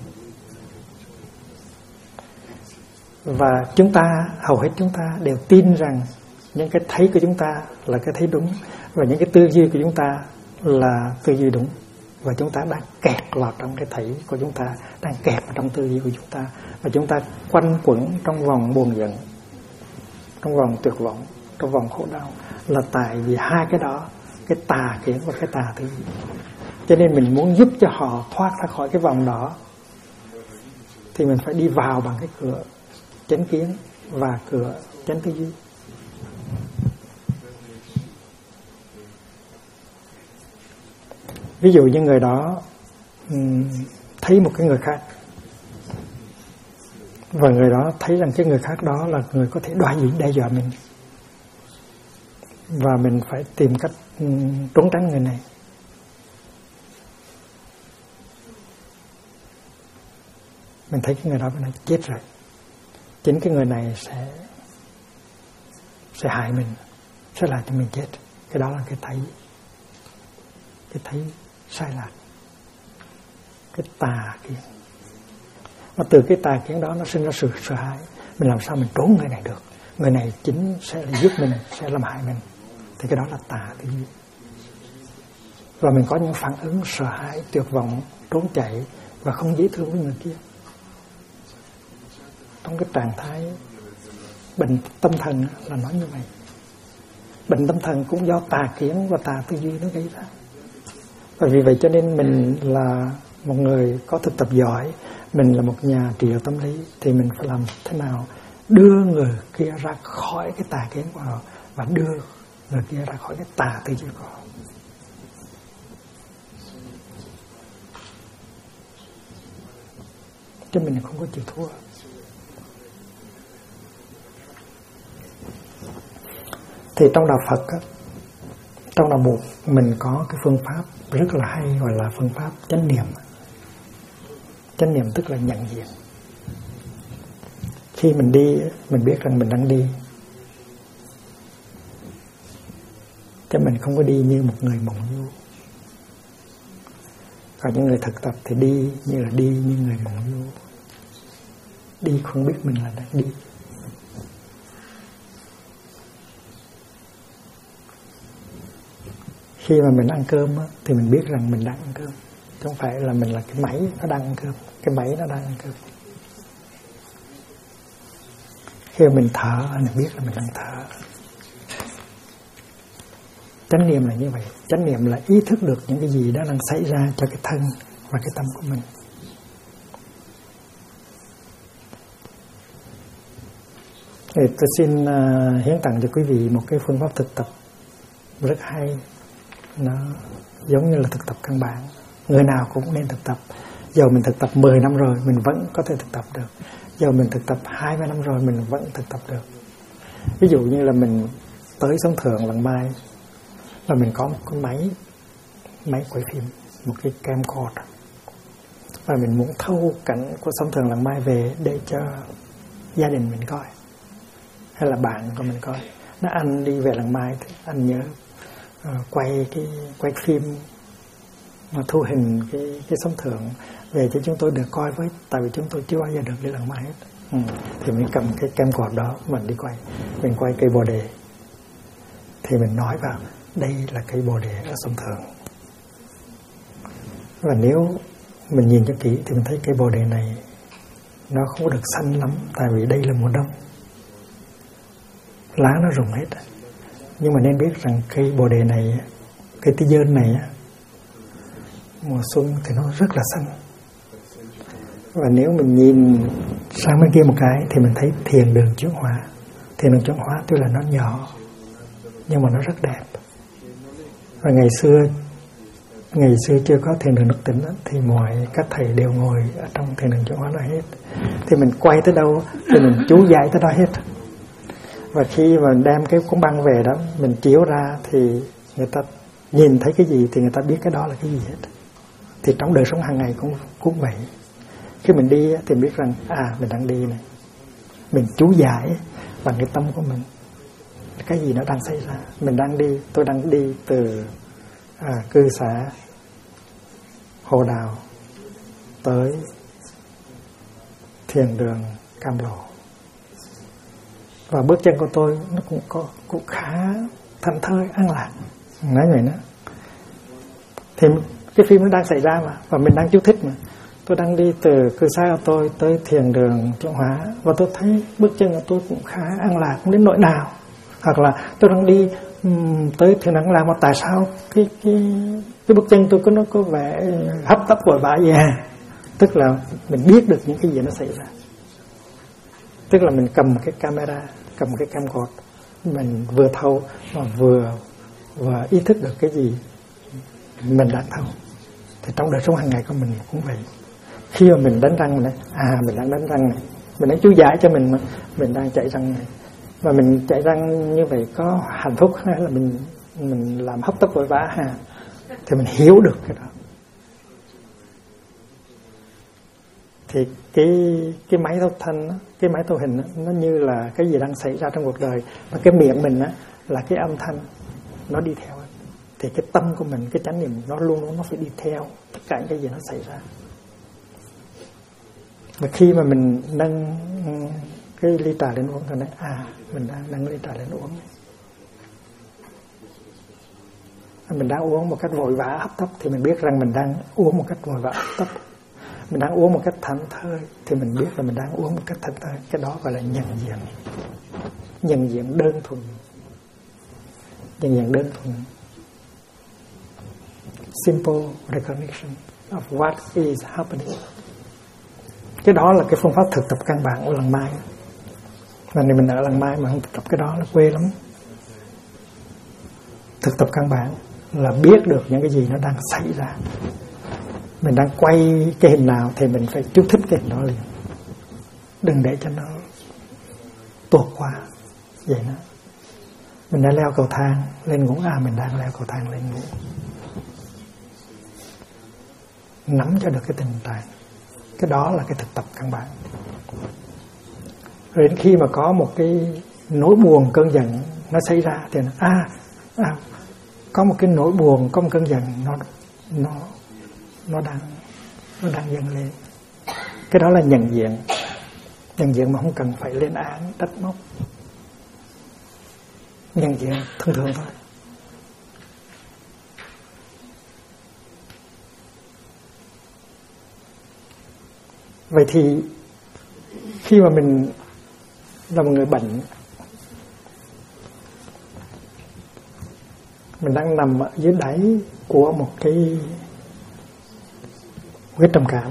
Và chúng ta, hầu hết chúng ta đều tin rằng những cái thấy của chúng ta là cái thấy đúng, và những cái tư duy của chúng ta là tư duy đúng. Và chúng ta đang kẹt vào trong cái thấy của chúng ta, đang kẹt vào trong tư duy của chúng ta. Và chúng ta quanh quẩn trong vòng buồn giận, trong vòng tuyệt vọng, trong vòng khổ đau. Là tại vì hai cái đó, cái tà kiến và cái tà tư duy. Cho nên mình muốn giúp cho họ thoát ra khỏi cái vòng đó, thì mình phải đi vào bằng cái cửa chánh kiến và cửa chánh tư duy. Ví dụ như người đó thấy một cái người khác, và người đó thấy rằng cái người khác đó là người có thể đe dọa mình, và mình phải tìm cách trốn tránh người này. Mình thấy cái người đó nó chết rồi, chính cái người này sẽ hại mình, sẽ làm cho mình chết. Cái đó là cái thấy sai lạc, cái tà kiến. Và từ cái tà kiến đó nó sinh ra sự sợ hãi. Mình làm sao mình trốn người này được, người này chính sẽ là giết mình, sẽ làm hại mình. Thì cái đó là tà tư duy. Và mình có những phản ứng sợ hãi, tuyệt vọng, trốn chạy và không dễ thương với người kia. Trong cái trạng thái bệnh tâm thần là nói như vậy. Bệnh tâm thần cũng do tà kiến và tà tư duy nó gây ra. Và vì vậy cho nên mình là một người có thực tập giỏi, Mình là một nhà trị liệu tâm lý thì mình phải làm thế nào đưa người kia ra khỏi cái tà kiến của họ và đưa người kia ra khỏi cái tà tư duy của họ. Chứ mình không có chịu thua. Thì trong đạo Phật á, trong đạo Bụt mình có cái phương pháp rất là hay gọi là phương pháp chánh niệm. Chánh niệm tức là nhận diện. Khi mình đi, mình biết rằng mình đang đi, chứ mình không có đi như một người mộng du. Còn những người thực tập thì đi như người mộng du. Đi không biết mình là đang đi. Khi mà mình ăn cơm á, thì mình biết rằng mình đang ăn cơm, chứ không phải là mình là cái máy nó đang ăn cơm. Cái máy nó đang ăn cơm. Khi mà mình thở, mình biết là mình đang thở. Chánh niệm là như vậy. Chánh niệm là ý thức được những cái gì đã đang xảy ra cho cái thân và cái tâm của mình. Thì tôi xin hiến tặng cho quý vị một cái phương pháp thực tập rất hay. Nó giống như là thực tập căn bản. Người nào cũng nên thực tập. Giờ mình thực tập 10 năm rồi mình vẫn có thể thực tập được. Giờ mình thực tập 20 năm rồi mình vẫn thực tập được. Ví dụ như là mình tới sóng thượng Làng Mai và mình có một cái máy quay phim, một cái camcorder, và mình muốn thâu cảnh của sóng thượng Làng Mai về để cho gia đình mình coi, hay là bạn của mình coi. Nếu anh đi về Làng Mai thì anh nhớ quay phim mà thu hình cái sóng thượng về cho chúng tôi được coi với, tại vì chúng tôi chưa bao giờ được đi Làng Mai hết. Thì mình cầm cái camcorder đó mình đi quay, mình quay cây bồ đề thì mình nói vào đây là cây bồ đề ở sông Thượng. Và nếu mình nhìn cho kỹ thì mình thấy cây bồ đề này nó không có được xanh lắm, tại vì đây là mùa đông, lá nó rụng hết. Nhưng mà nên biết rằng cây bồ đề này, cây tí dơn này, mùa xuân thì nó rất là xanh. Và nếu mình nhìn sang bên kia một cái thì mình thấy thiền đường chuyển hóa. Thiền đường chuyển hóa tuy là nó nhỏ nhưng mà nó rất đẹp. Và ngày xưa chưa có thiền đường Đức Tĩnh thì mọi các thầy đều ngồi ở trong thiền đường chuyển hóa đó hết. Thì mình quay tới đâu thì mình chú giải tới đó hết. Và khi mà đem cái cuốn băng về đó mình chiếu ra thì người ta nhìn thấy cái gì thì người ta biết cái đó là cái gì hết. Thì trong đời sống hàng ngày cũng vậy. Khi mình đi thì biết rằng mình đang đi này, mình chú giải bằng cái tâm của mình cái gì nó đang xảy ra. Mình đang đi, tôi đang đi từ cư xá Hồ Đào tới thiền đường Cam Lộ, và bước chân của tôi nó cũng khá thảnh thơi, an lạc, nói vậy đó. Thì cái phim nó đang xảy ra mà, và mình đang chú thích mà. Tôi đang đi từ cư xá của tôi tới thiền đường chuyển hóa, và tôi thấy bước chân của tôi cũng khá an lạc, không đến nỗi nào. Hoặc là tôi đang đi tới thiền đường làm, mà tại sao cái bước chân tôi nó có vẻ hấp tấp vội vã vậy Tức là mình biết được những cái gì nó xảy ra. Tức là mình cầm cái camera, cầm cái camcorder, mình vừa thâu mà vừa ý thức được cái gì mình đang thâu. Thì trong đời sống hàng ngày của mình cũng vậy. Khi mà mình đánh răng này, mình đang đánh răng này, mình đang chú giải cho mình mà mình đang chạy răng này, và mình chạy răng như vậy có hạnh phúc hay là mình làm hấp tấp vội vã thì mình hiểu được cái đó. Thì cái máy thâu thanh, cái máy thâu hình nó như là cái gì đang xảy ra trong cuộc đời, và cái miệng mình là cái âm thanh nó đi theo. Thì cái tâm của mình, cái chánh niệm nó luôn nó phải đi theo tất cả những cái gì nó xảy ra. Và khi mà mình nâng cái ly trà lên uống, thì nói mình đang nâng ly trà lên uống. Mình đang uống một cách vội vã hấp tấp thì mình biết rằng mình đang uống một cách vội vã hấp tấp. Mình đang uống một cách thảnh thơi thì mình biết là mình đang uống một cách thảnh thơi. Cái đó gọi là nhận diện. Nhận diện đơn thuần. Nhận diện đơn thuần. Simple recognition of what is happening. Cái đó là cái phương pháp thực tập căn bản của Làng Mai. Lần này mình ở Làng Mai mà không thực tập cái đó là quê lắm. Thực tập căn bản là biết được những cái gì nó đang xảy ra. Mình đang quay cái hình nào thì mình phải chú thích cái hình đó liền. Đừng để cho nó tuột qua. Vậy đó. Mình đã leo cầu thang lên ngủ, mình đang leo cầu thang lên ngủ. Nắm cho được cái tình trạng. Cái đó là cái thực tập căn bản. Rồi đến khi mà có một cái nỗi buồn, cơn giận nó xảy ra thì có một cái nỗi buồn, có một cơn giận nó đang dâng lên. Cái đó là nhận diện mà không cần phải lên án trách móc, nhận diện thường thường thôi. Vậy thì khi mà mình là một người bệnh, mình đang nằm ở dưới đáy của một cái trầm cảm,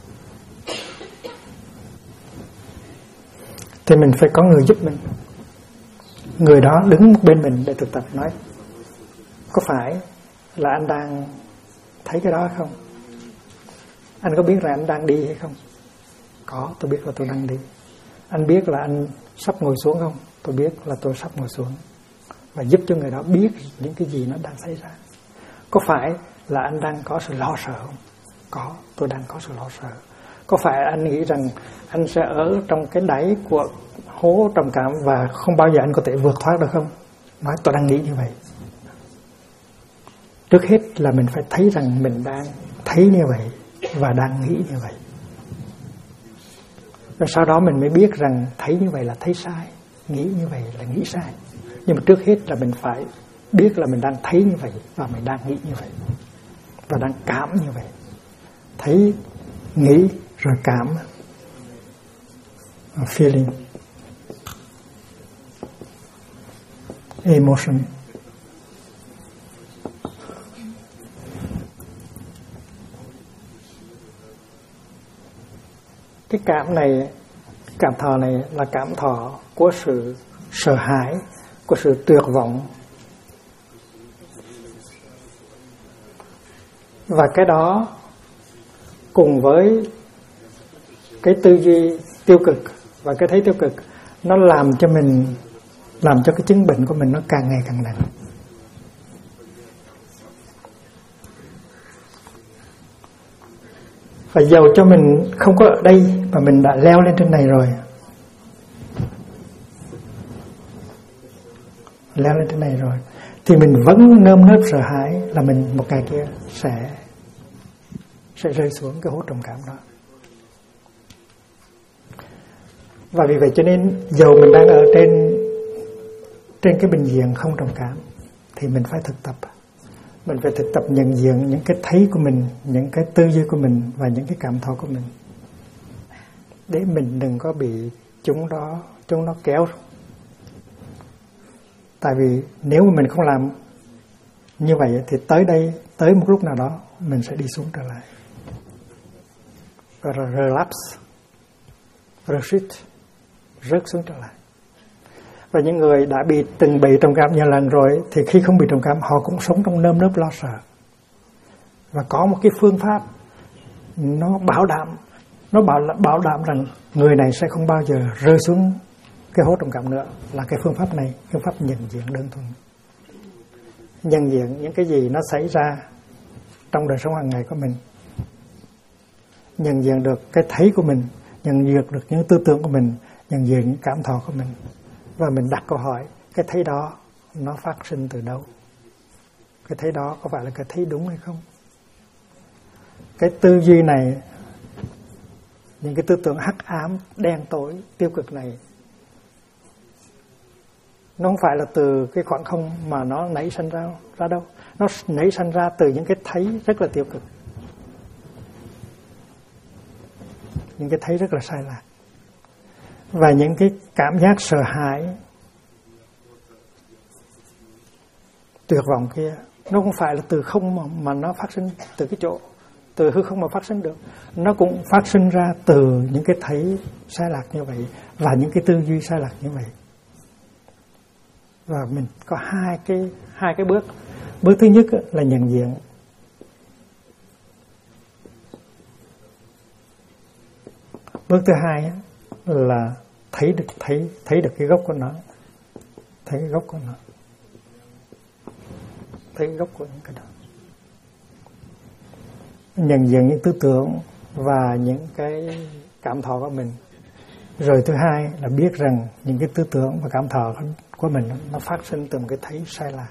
thì mình phải có người giúp mình. Người đó đứng một bên mình để thực tập nói: có phải là anh đang thấy cái đó không? Anh có biết là anh đang đi hay không? Có, tôi biết là tôi đang đi. Anh biết là anh sắp ngồi xuống không? Tôi biết là tôi sắp ngồi xuống. Và giúp cho người đó biết những cái gì nó đang xảy ra. Có phải là anh đang có sự lo sợ không? Có, tôi đang có sự lo sợ. Có phải anh nghĩ rằng anh sẽ ở trong cái đáy của hố trầm cảm và không bao giờ anh có thể vượt thoát được không? Nói tôi đang nghĩ như vậy. Trước hết là mình phải thấy rằng mình đang thấy như vậy và đang nghĩ như vậy. Rồi sau đó mình mới biết rằng thấy như vậy là thấy sai, nghĩ như vậy là nghĩ sai. Nhưng mà trước hết là mình phải biết là mình đang thấy như vậy và mình đang nghĩ như vậy và đang cảm như vậy. Thấy, nghĩ rồi cảm, feeling, emotion. Cái cảm này, cảm thọ này là cảm thọ của sự sợ hãi, của sự tuyệt vọng. Và cái đó cùng với cái tư duy tiêu cực và cái thấy tiêu cực, nó làm cho cái chứng bệnh của mình nó càng ngày càng nặng. Và dầu cho mình không có ở đây mà mình đã leo lên trên này rồi, thì mình vẫn nơm nớp sợ hãi là mình một ngày kia sẽ rơi xuống cái hố trầm cảm đó. Và vì vậy cho nên dầu mình đang ở trên cái bình diện không trầm cảm thì mình phải thực tập. Mình phải thực tập nhận diện những cái thấy của mình, những cái tư duy của mình và những cái cảm thọ của mình, để mình đừng có bị chúng nó kéo. Tại vì nếu mà mình không làm như vậy thì tới một lúc nào đó mình sẽ đi xuống trở lại. Và rồi relapse, retreat, rớt xuống trở lại. Và những người đã từng bị trầm cảm nhiều lần rồi thì khi không bị trầm cảm họ cũng sống trong nơm nớp lo sợ. Và có một cái phương pháp nó bảo đảm rằng người này sẽ không bao giờ rơi xuống cái hố trầm cảm nữa, là cái phương pháp này, phương pháp nhận diện đơn thuần. Nhận diện những cái gì nó xảy ra trong đời sống hàng ngày của mình, nhận diện được cái thấy của mình, nhận diện được những tư tưởng của mình, nhận diện những cảm thọ của mình. Và mình đặt câu hỏi, cái thấy đó nó phát sinh từ đâu? Cái thấy đó có phải là cái thấy đúng hay không? Cái tư duy này, những cái tư tưởng hắc ám, đen tối, tiêu cực này, nó không phải là từ cái khoảng không mà nó nảy sinh ra đâu. Nó nảy sinh ra từ những cái thấy rất là tiêu cực, những cái thấy rất là sai lạc. Và những cái cảm giác sợ hãi, tuyệt vọng kia, nó không phải là từ không mà nó phát sinh từ cái chỗ từ hư không mà phát sinh được. Nó cũng phát sinh ra từ những cái thấy sai lạc như vậy và những cái tư duy sai lạc như vậy. Và mình có hai cái bước. Bước thứ nhất là nhận diện. Bước thứ hai là thấy được cái gốc của nó, thấy cái gốc của nó, thấy cái gốc của những cái đó, nhận diện những tư tưởng và những cái cảm thọ của mình. Rồi thứ hai là biết rằng những cái tư tưởng và cảm thọ của mình nó phát sinh từ một cái thấy sai lạc.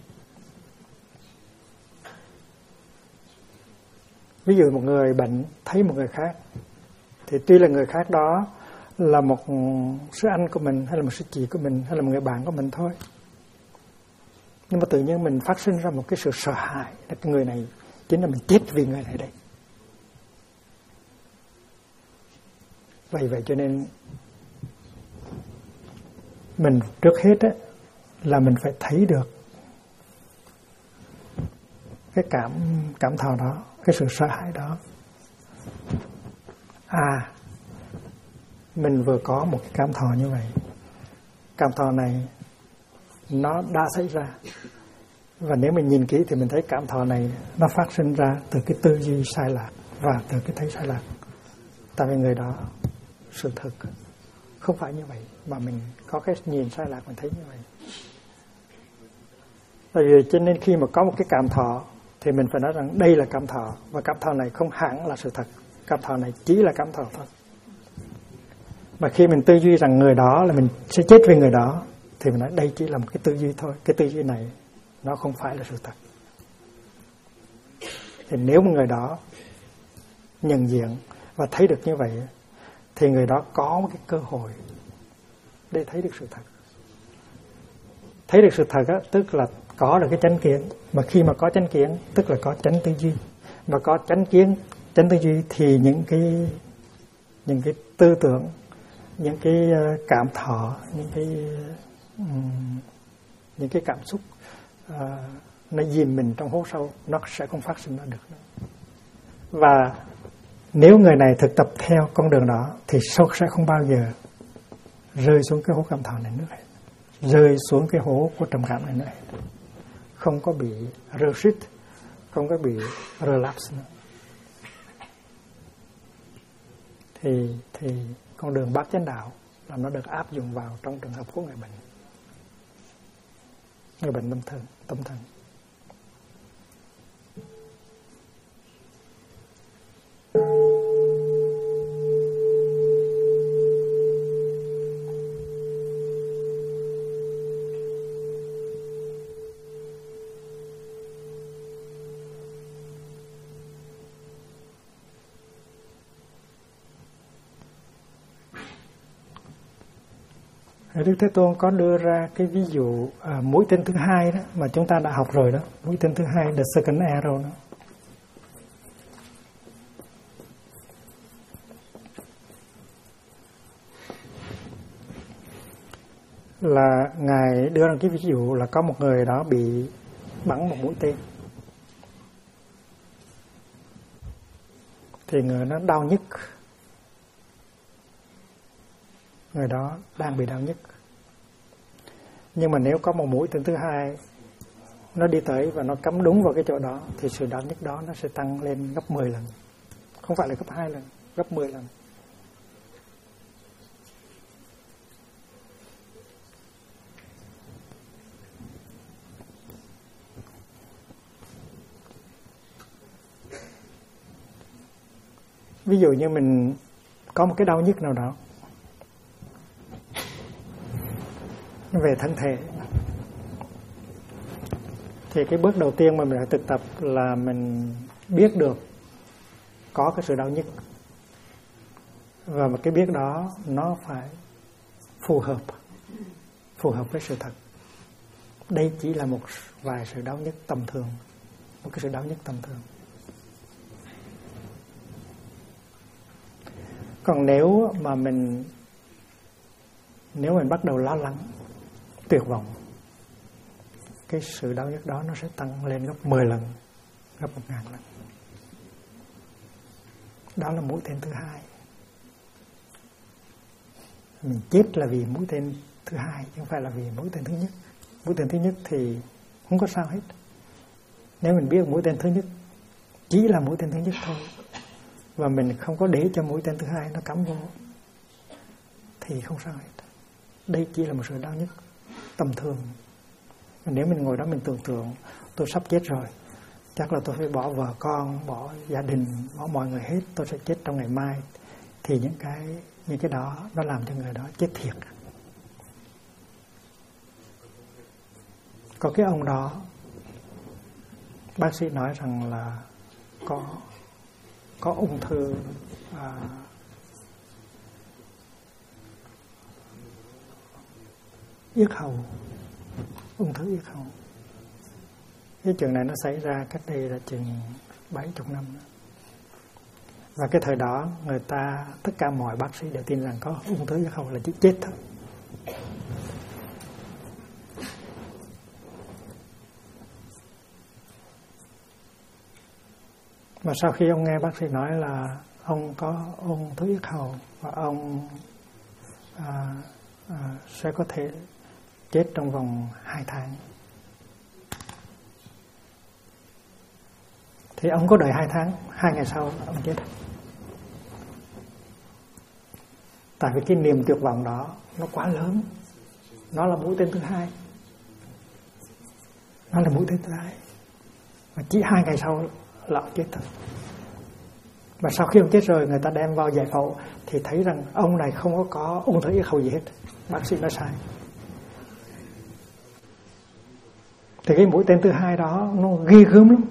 Ví dụ một người bệnh thấy một người khác, thì tuy là người khác đó là một sư anh của mình, hay là một sư chị của mình, hay là một người bạn của mình thôi, nhưng mà tự nhiên mình phát sinh ra một cái sự sợ hãi là cái người này chính là mình chết vì người này đây. Vậy cho nên mình trước hết là mình phải thấy được cái cảm thọ đó, cái sự sợ hãi đó. Mình vừa có một cái cảm thọ như vậy. Cảm thọ này nó đã xảy ra, và nếu mình nhìn kỹ thì mình thấy cảm thọ này nó phát sinh ra từ cái tư duy sai lạc và từ cái thấy sai lạc. Tại vì người đó sự thực không phải như vậy, mà mình có cái nhìn sai lạc mình thấy như vậy. Tại vì cho nên khi mà có một cái cảm thọ thì mình phải nói rằng đây là cảm thọ, và cảm thọ này không hẳn là sự thật. Cảm thọ này chỉ là cảm thọ thôi. Mà khi mình tư duy rằng người đó là mình sẽ chết vì người đó, thì mình nói đây chỉ là một cái tư duy thôi. Cái tư duy này nó không phải là sự thật. Thì nếu một người đó nhận diện và thấy được như vậy, thì người đó có một cái cơ hội để thấy được sự thật. Thấy được sự thật tức là có được cái chánh kiến. Mà khi mà có chánh kiến tức là có chánh tư duy. Mà có chánh kiến, chánh tư duy thì những cái tư tưởng, những cái cảm thọ, những cái cảm xúc nó dìm mình trong hố sâu, nó sẽ không phát sinh ra được nữa. Và nếu người này thực tập theo con đường đó thì sẽ không bao giờ rơi xuống cái hố cảm thọ này nữa, rơi xuống cái hố của trầm cảm này nữa, không có bị rơ rít, không có bị relapse nữa. Thì con đường bát chánh đạo là nó được áp dụng vào trong trường hợp của người bệnh tâm thần. Đức Thế Tôn có đưa ra cái ví dụ mũi tên thứ hai đó mà chúng ta đã học rồi đó, mũi tên thứ hai, the second arrow đó. Là Ngài đưa ra cái ví dụ là có một người đó bị bắn một mũi tên, thì người nó đau nhức, người đó đang bị đau nhức. Nhưng mà nếu có một mũi tên thứ hai nó đi tới và nó cắm đúng vào cái chỗ đó, thì sự đau nhức đó nó sẽ tăng lên gấp 10 lần. Không phải là gấp 2 lần, gấp 10 lần. Ví dụ như mình có một cái đau nhức nào đó về thân thể, thì cái bước đầu tiên mà mình phải thực tập là mình biết được có cái sự đau nhức, và một cái biết đó nó phải phù hợp với sự thật. Đây chỉ là một vài sự đau nhức tầm thường, một cái sự đau nhức tầm thường. Còn nếu mình bắt đầu lo lắng, tuyệt vọng, cái sự đau nhức đó nó sẽ tăng lên gấp 10 lần, gấp 1000 lần. Đó là mũi tên thứ hai. Mình chết là vì mũi tên thứ hai, chứ không phải là vì mũi tên thứ nhất. Mũi tên thứ nhất thì không có sao hết. Nếu mình biết mũi tên thứ nhất chỉ là mũi tên thứ nhất thôi, và mình không có để cho mũi tên thứ hai nó cắm vô, thì không sao hết. Đây chỉ là một sự đau nhức tầm thường. Nếu mình ngồi đó mình tưởng tượng tôi sắp chết rồi, chắc là tôi phải bỏ vợ con, bỏ gia đình, bỏ mọi người hết, tôi sẽ chết trong ngày mai, thì những cái đó nó làm cho người đó chết thiệt. Có cái ông đó, bác sĩ nói rằng là có ung thư yết hầu, ung thư yết hầu. Cái chuyện này nó xảy ra cách đây là chừng 70 năm. Và cái thời đó người ta, tất cả mọi bác sĩ đều tin rằng có ung thư yết hầu là chỉ chết thôi. Mà sau khi ông nghe bác sĩ nói là ông có ung thư yết hầu và ông sẽ có thể chết trong vòng 2 tháng, thì ông có đợi 2 tháng, 2 ngày sau ông chết. Tại vì cái niềm tuyệt vọng đó nó quá lớn. Nó là mũi tên thứ hai. Nó là mũi tên thứ hai. Và chỉ 2 ngày sau là ông chết thật. Và sau khi ông chết rồi, người ta đem vào giải phẫu thì thấy rằng ông này không có ung thư yết hầu gì hết. Bác sĩ nói sai. Thì cái mũi tên thứ hai đó nó ghê gớm lắm.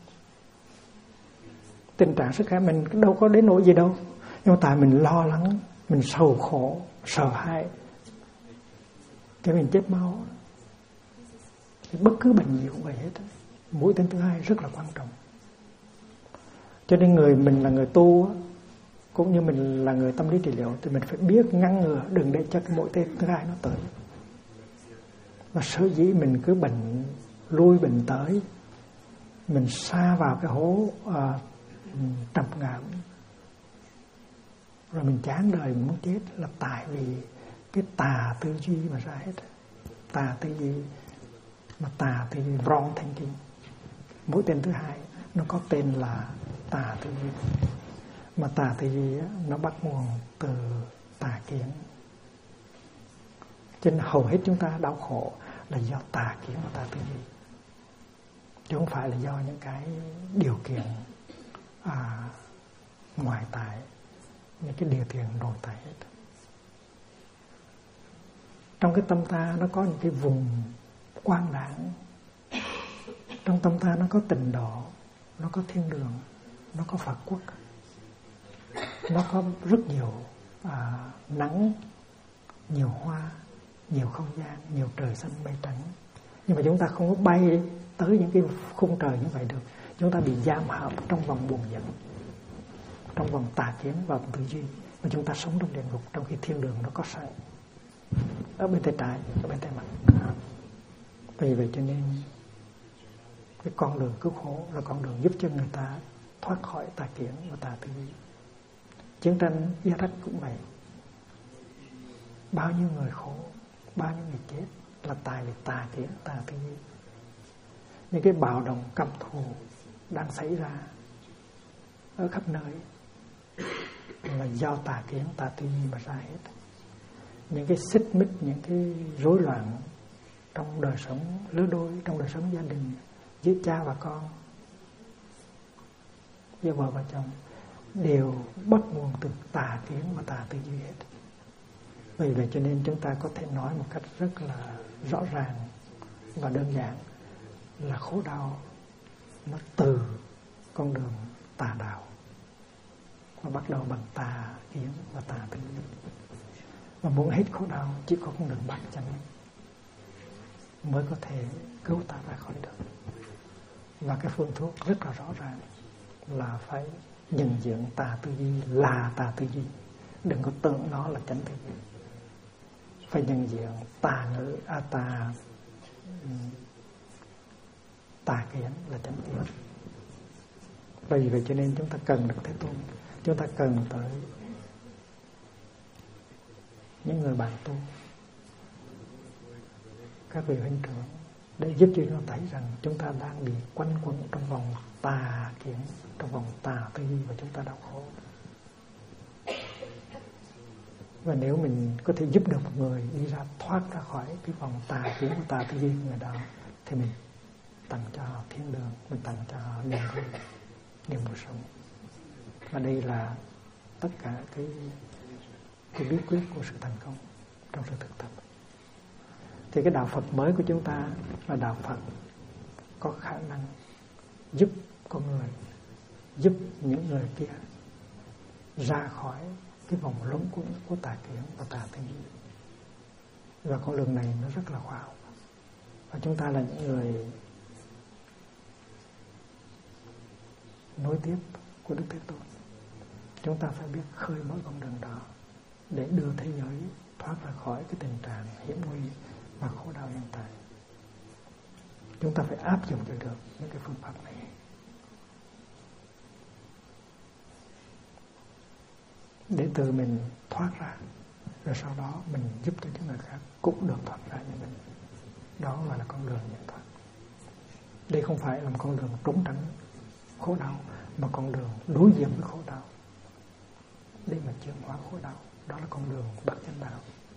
Tình trạng sức khỏe mình đâu có đến nỗi gì đâu, nhưng mà tại mình lo lắng, mình sầu khổ, sợ hãi, thì mình chết máu. Thì bất cứ bệnh gì cũng vậy hết. Mũi tên thứ hai rất là quan trọng. Cho nên mình là người tu, cũng như mình là người tâm lý trị liệu, thì mình phải biết ngăn ngừa, đừng để cho cái mũi tên thứ hai nó tới. Và sở dĩ mình cứ bệnh lui bệnh tới, mình sa vào cái hố trầm cảm, rồi mình chán đời, mình muốn chết, là tại vì cái tà tư duy mà ra hết. Tà tư duy, mà tà tư duy wrong thinking. Mũi tên thứ hai nó có tên là tà tư duy. Mà tà tư duy nó bắt nguồn từ tà kiến. Cho nên hầu hết chúng ta đau khổ là do tà kiến và tà tư duy, chứ không phải là do những cái điều kiện ngoại tại, những cái điều kiện nội tại hết. Trong cái tâm ta nó có những cái vùng quang đãng. Trong tâm ta nó có Tịnh Độ, nó có thiên đường, nó có Phật quốc, nó có rất nhiều nắng, nhiều hoa, nhiều không gian, nhiều trời xanh mây trắng. Nhưng mà chúng ta không có bay tới những cái khung trời như vậy được. Chúng ta bị giam hãm trong vòng buồn giận, trong vòng tà kiến và tư duy. Và chúng ta sống trong địa ngục, trong khi thiên đường nó có sẵn ở bên tay trái, ở bên tay mặt. Vì vậy cho nên cái con đường cứu khổ là con đường giúp cho người ta thoát khỏi tà kiến và tà tư duy. Chiến tranh Iraq cũng vậy. Bao nhiêu người khổ, bao nhiêu người chết là tại vì tà kiến, tà tư duy. Những cái bạo động căm thù đang xảy ra ở khắp nơi là do tà kiến, tà tư duy mà ra hết. Những cái xích mích, những cái rối loạn trong đời sống lứa đôi, trong đời sống gia đình, giữa cha và con, giữa vợ và chồng, đều bắt nguồn từ tà kiến và tà tư duy hết. Vì vậy cho nên chúng ta có thể nói một cách rất là rõ ràng và đơn giản là khổ đau nó từ con đường tà đạo, và bắt đầu bằng tà kiến và tà tư duy. Và muốn hết khổ đau chỉ có con đường bát chánh mới có thể cứu ta ra khỏi được. Và cái phương thuốc rất là rõ ràng là phải nhận diện tà tư duy là tà tư duy, đừng có tưởng nó là chánh tư duy. Phải nhận diện tà ngữ, tà kiến là chánh kiến. Vì vậy cho nên chúng ta cần được Thế Tôn, chúng ta cần tới những người bạn tu, các vị huynh trưởng, để giúp cho chúng ta thấy rằng chúng ta đang bị quanh quẩn trong vòng tà kiến, trong vòng tà tư duy, và chúng ta đau khổ. Và nếu mình có thể giúp được một người đi ra, thoát ra khỏi cái vòng tà kiến của tà tư duy của người đó, thì mình tặng cho họ thiên đường, mình tặng cho họ niềm vui, niềm vui sống. Và đây là tất cả cái bí quyết của sự thành công trong sự thực tập. Thì cái đạo Phật mới của chúng ta là đạo Phật có khả năng giúp con người, giúp những người kia ra khỏi cái vòng luẩn quẩn của tà kiến và tà tư duy. Và con đường này nó rất là khoa học. Và chúng ta là những người nối tiếp của Đức Thế Tôn. Chúng ta phải biết khơi mở con đường đó để đưa thế giới thoát ra khỏi cái tình trạng hiểm nguy và khổ đau hiện tại. Chúng ta phải áp dụng được những cái phương pháp này để từ mình thoát ra, rồi sau đó mình giúp cho những người khác cũng được thoát ra như mình. Đó là con đường giải thoát. Đây không phải là một con đường trốn tránh khổ đau, mà con đường đối diện với khổ đau để mà chuyển hóa khổ đau. Đó là con đường bát chánh đạo.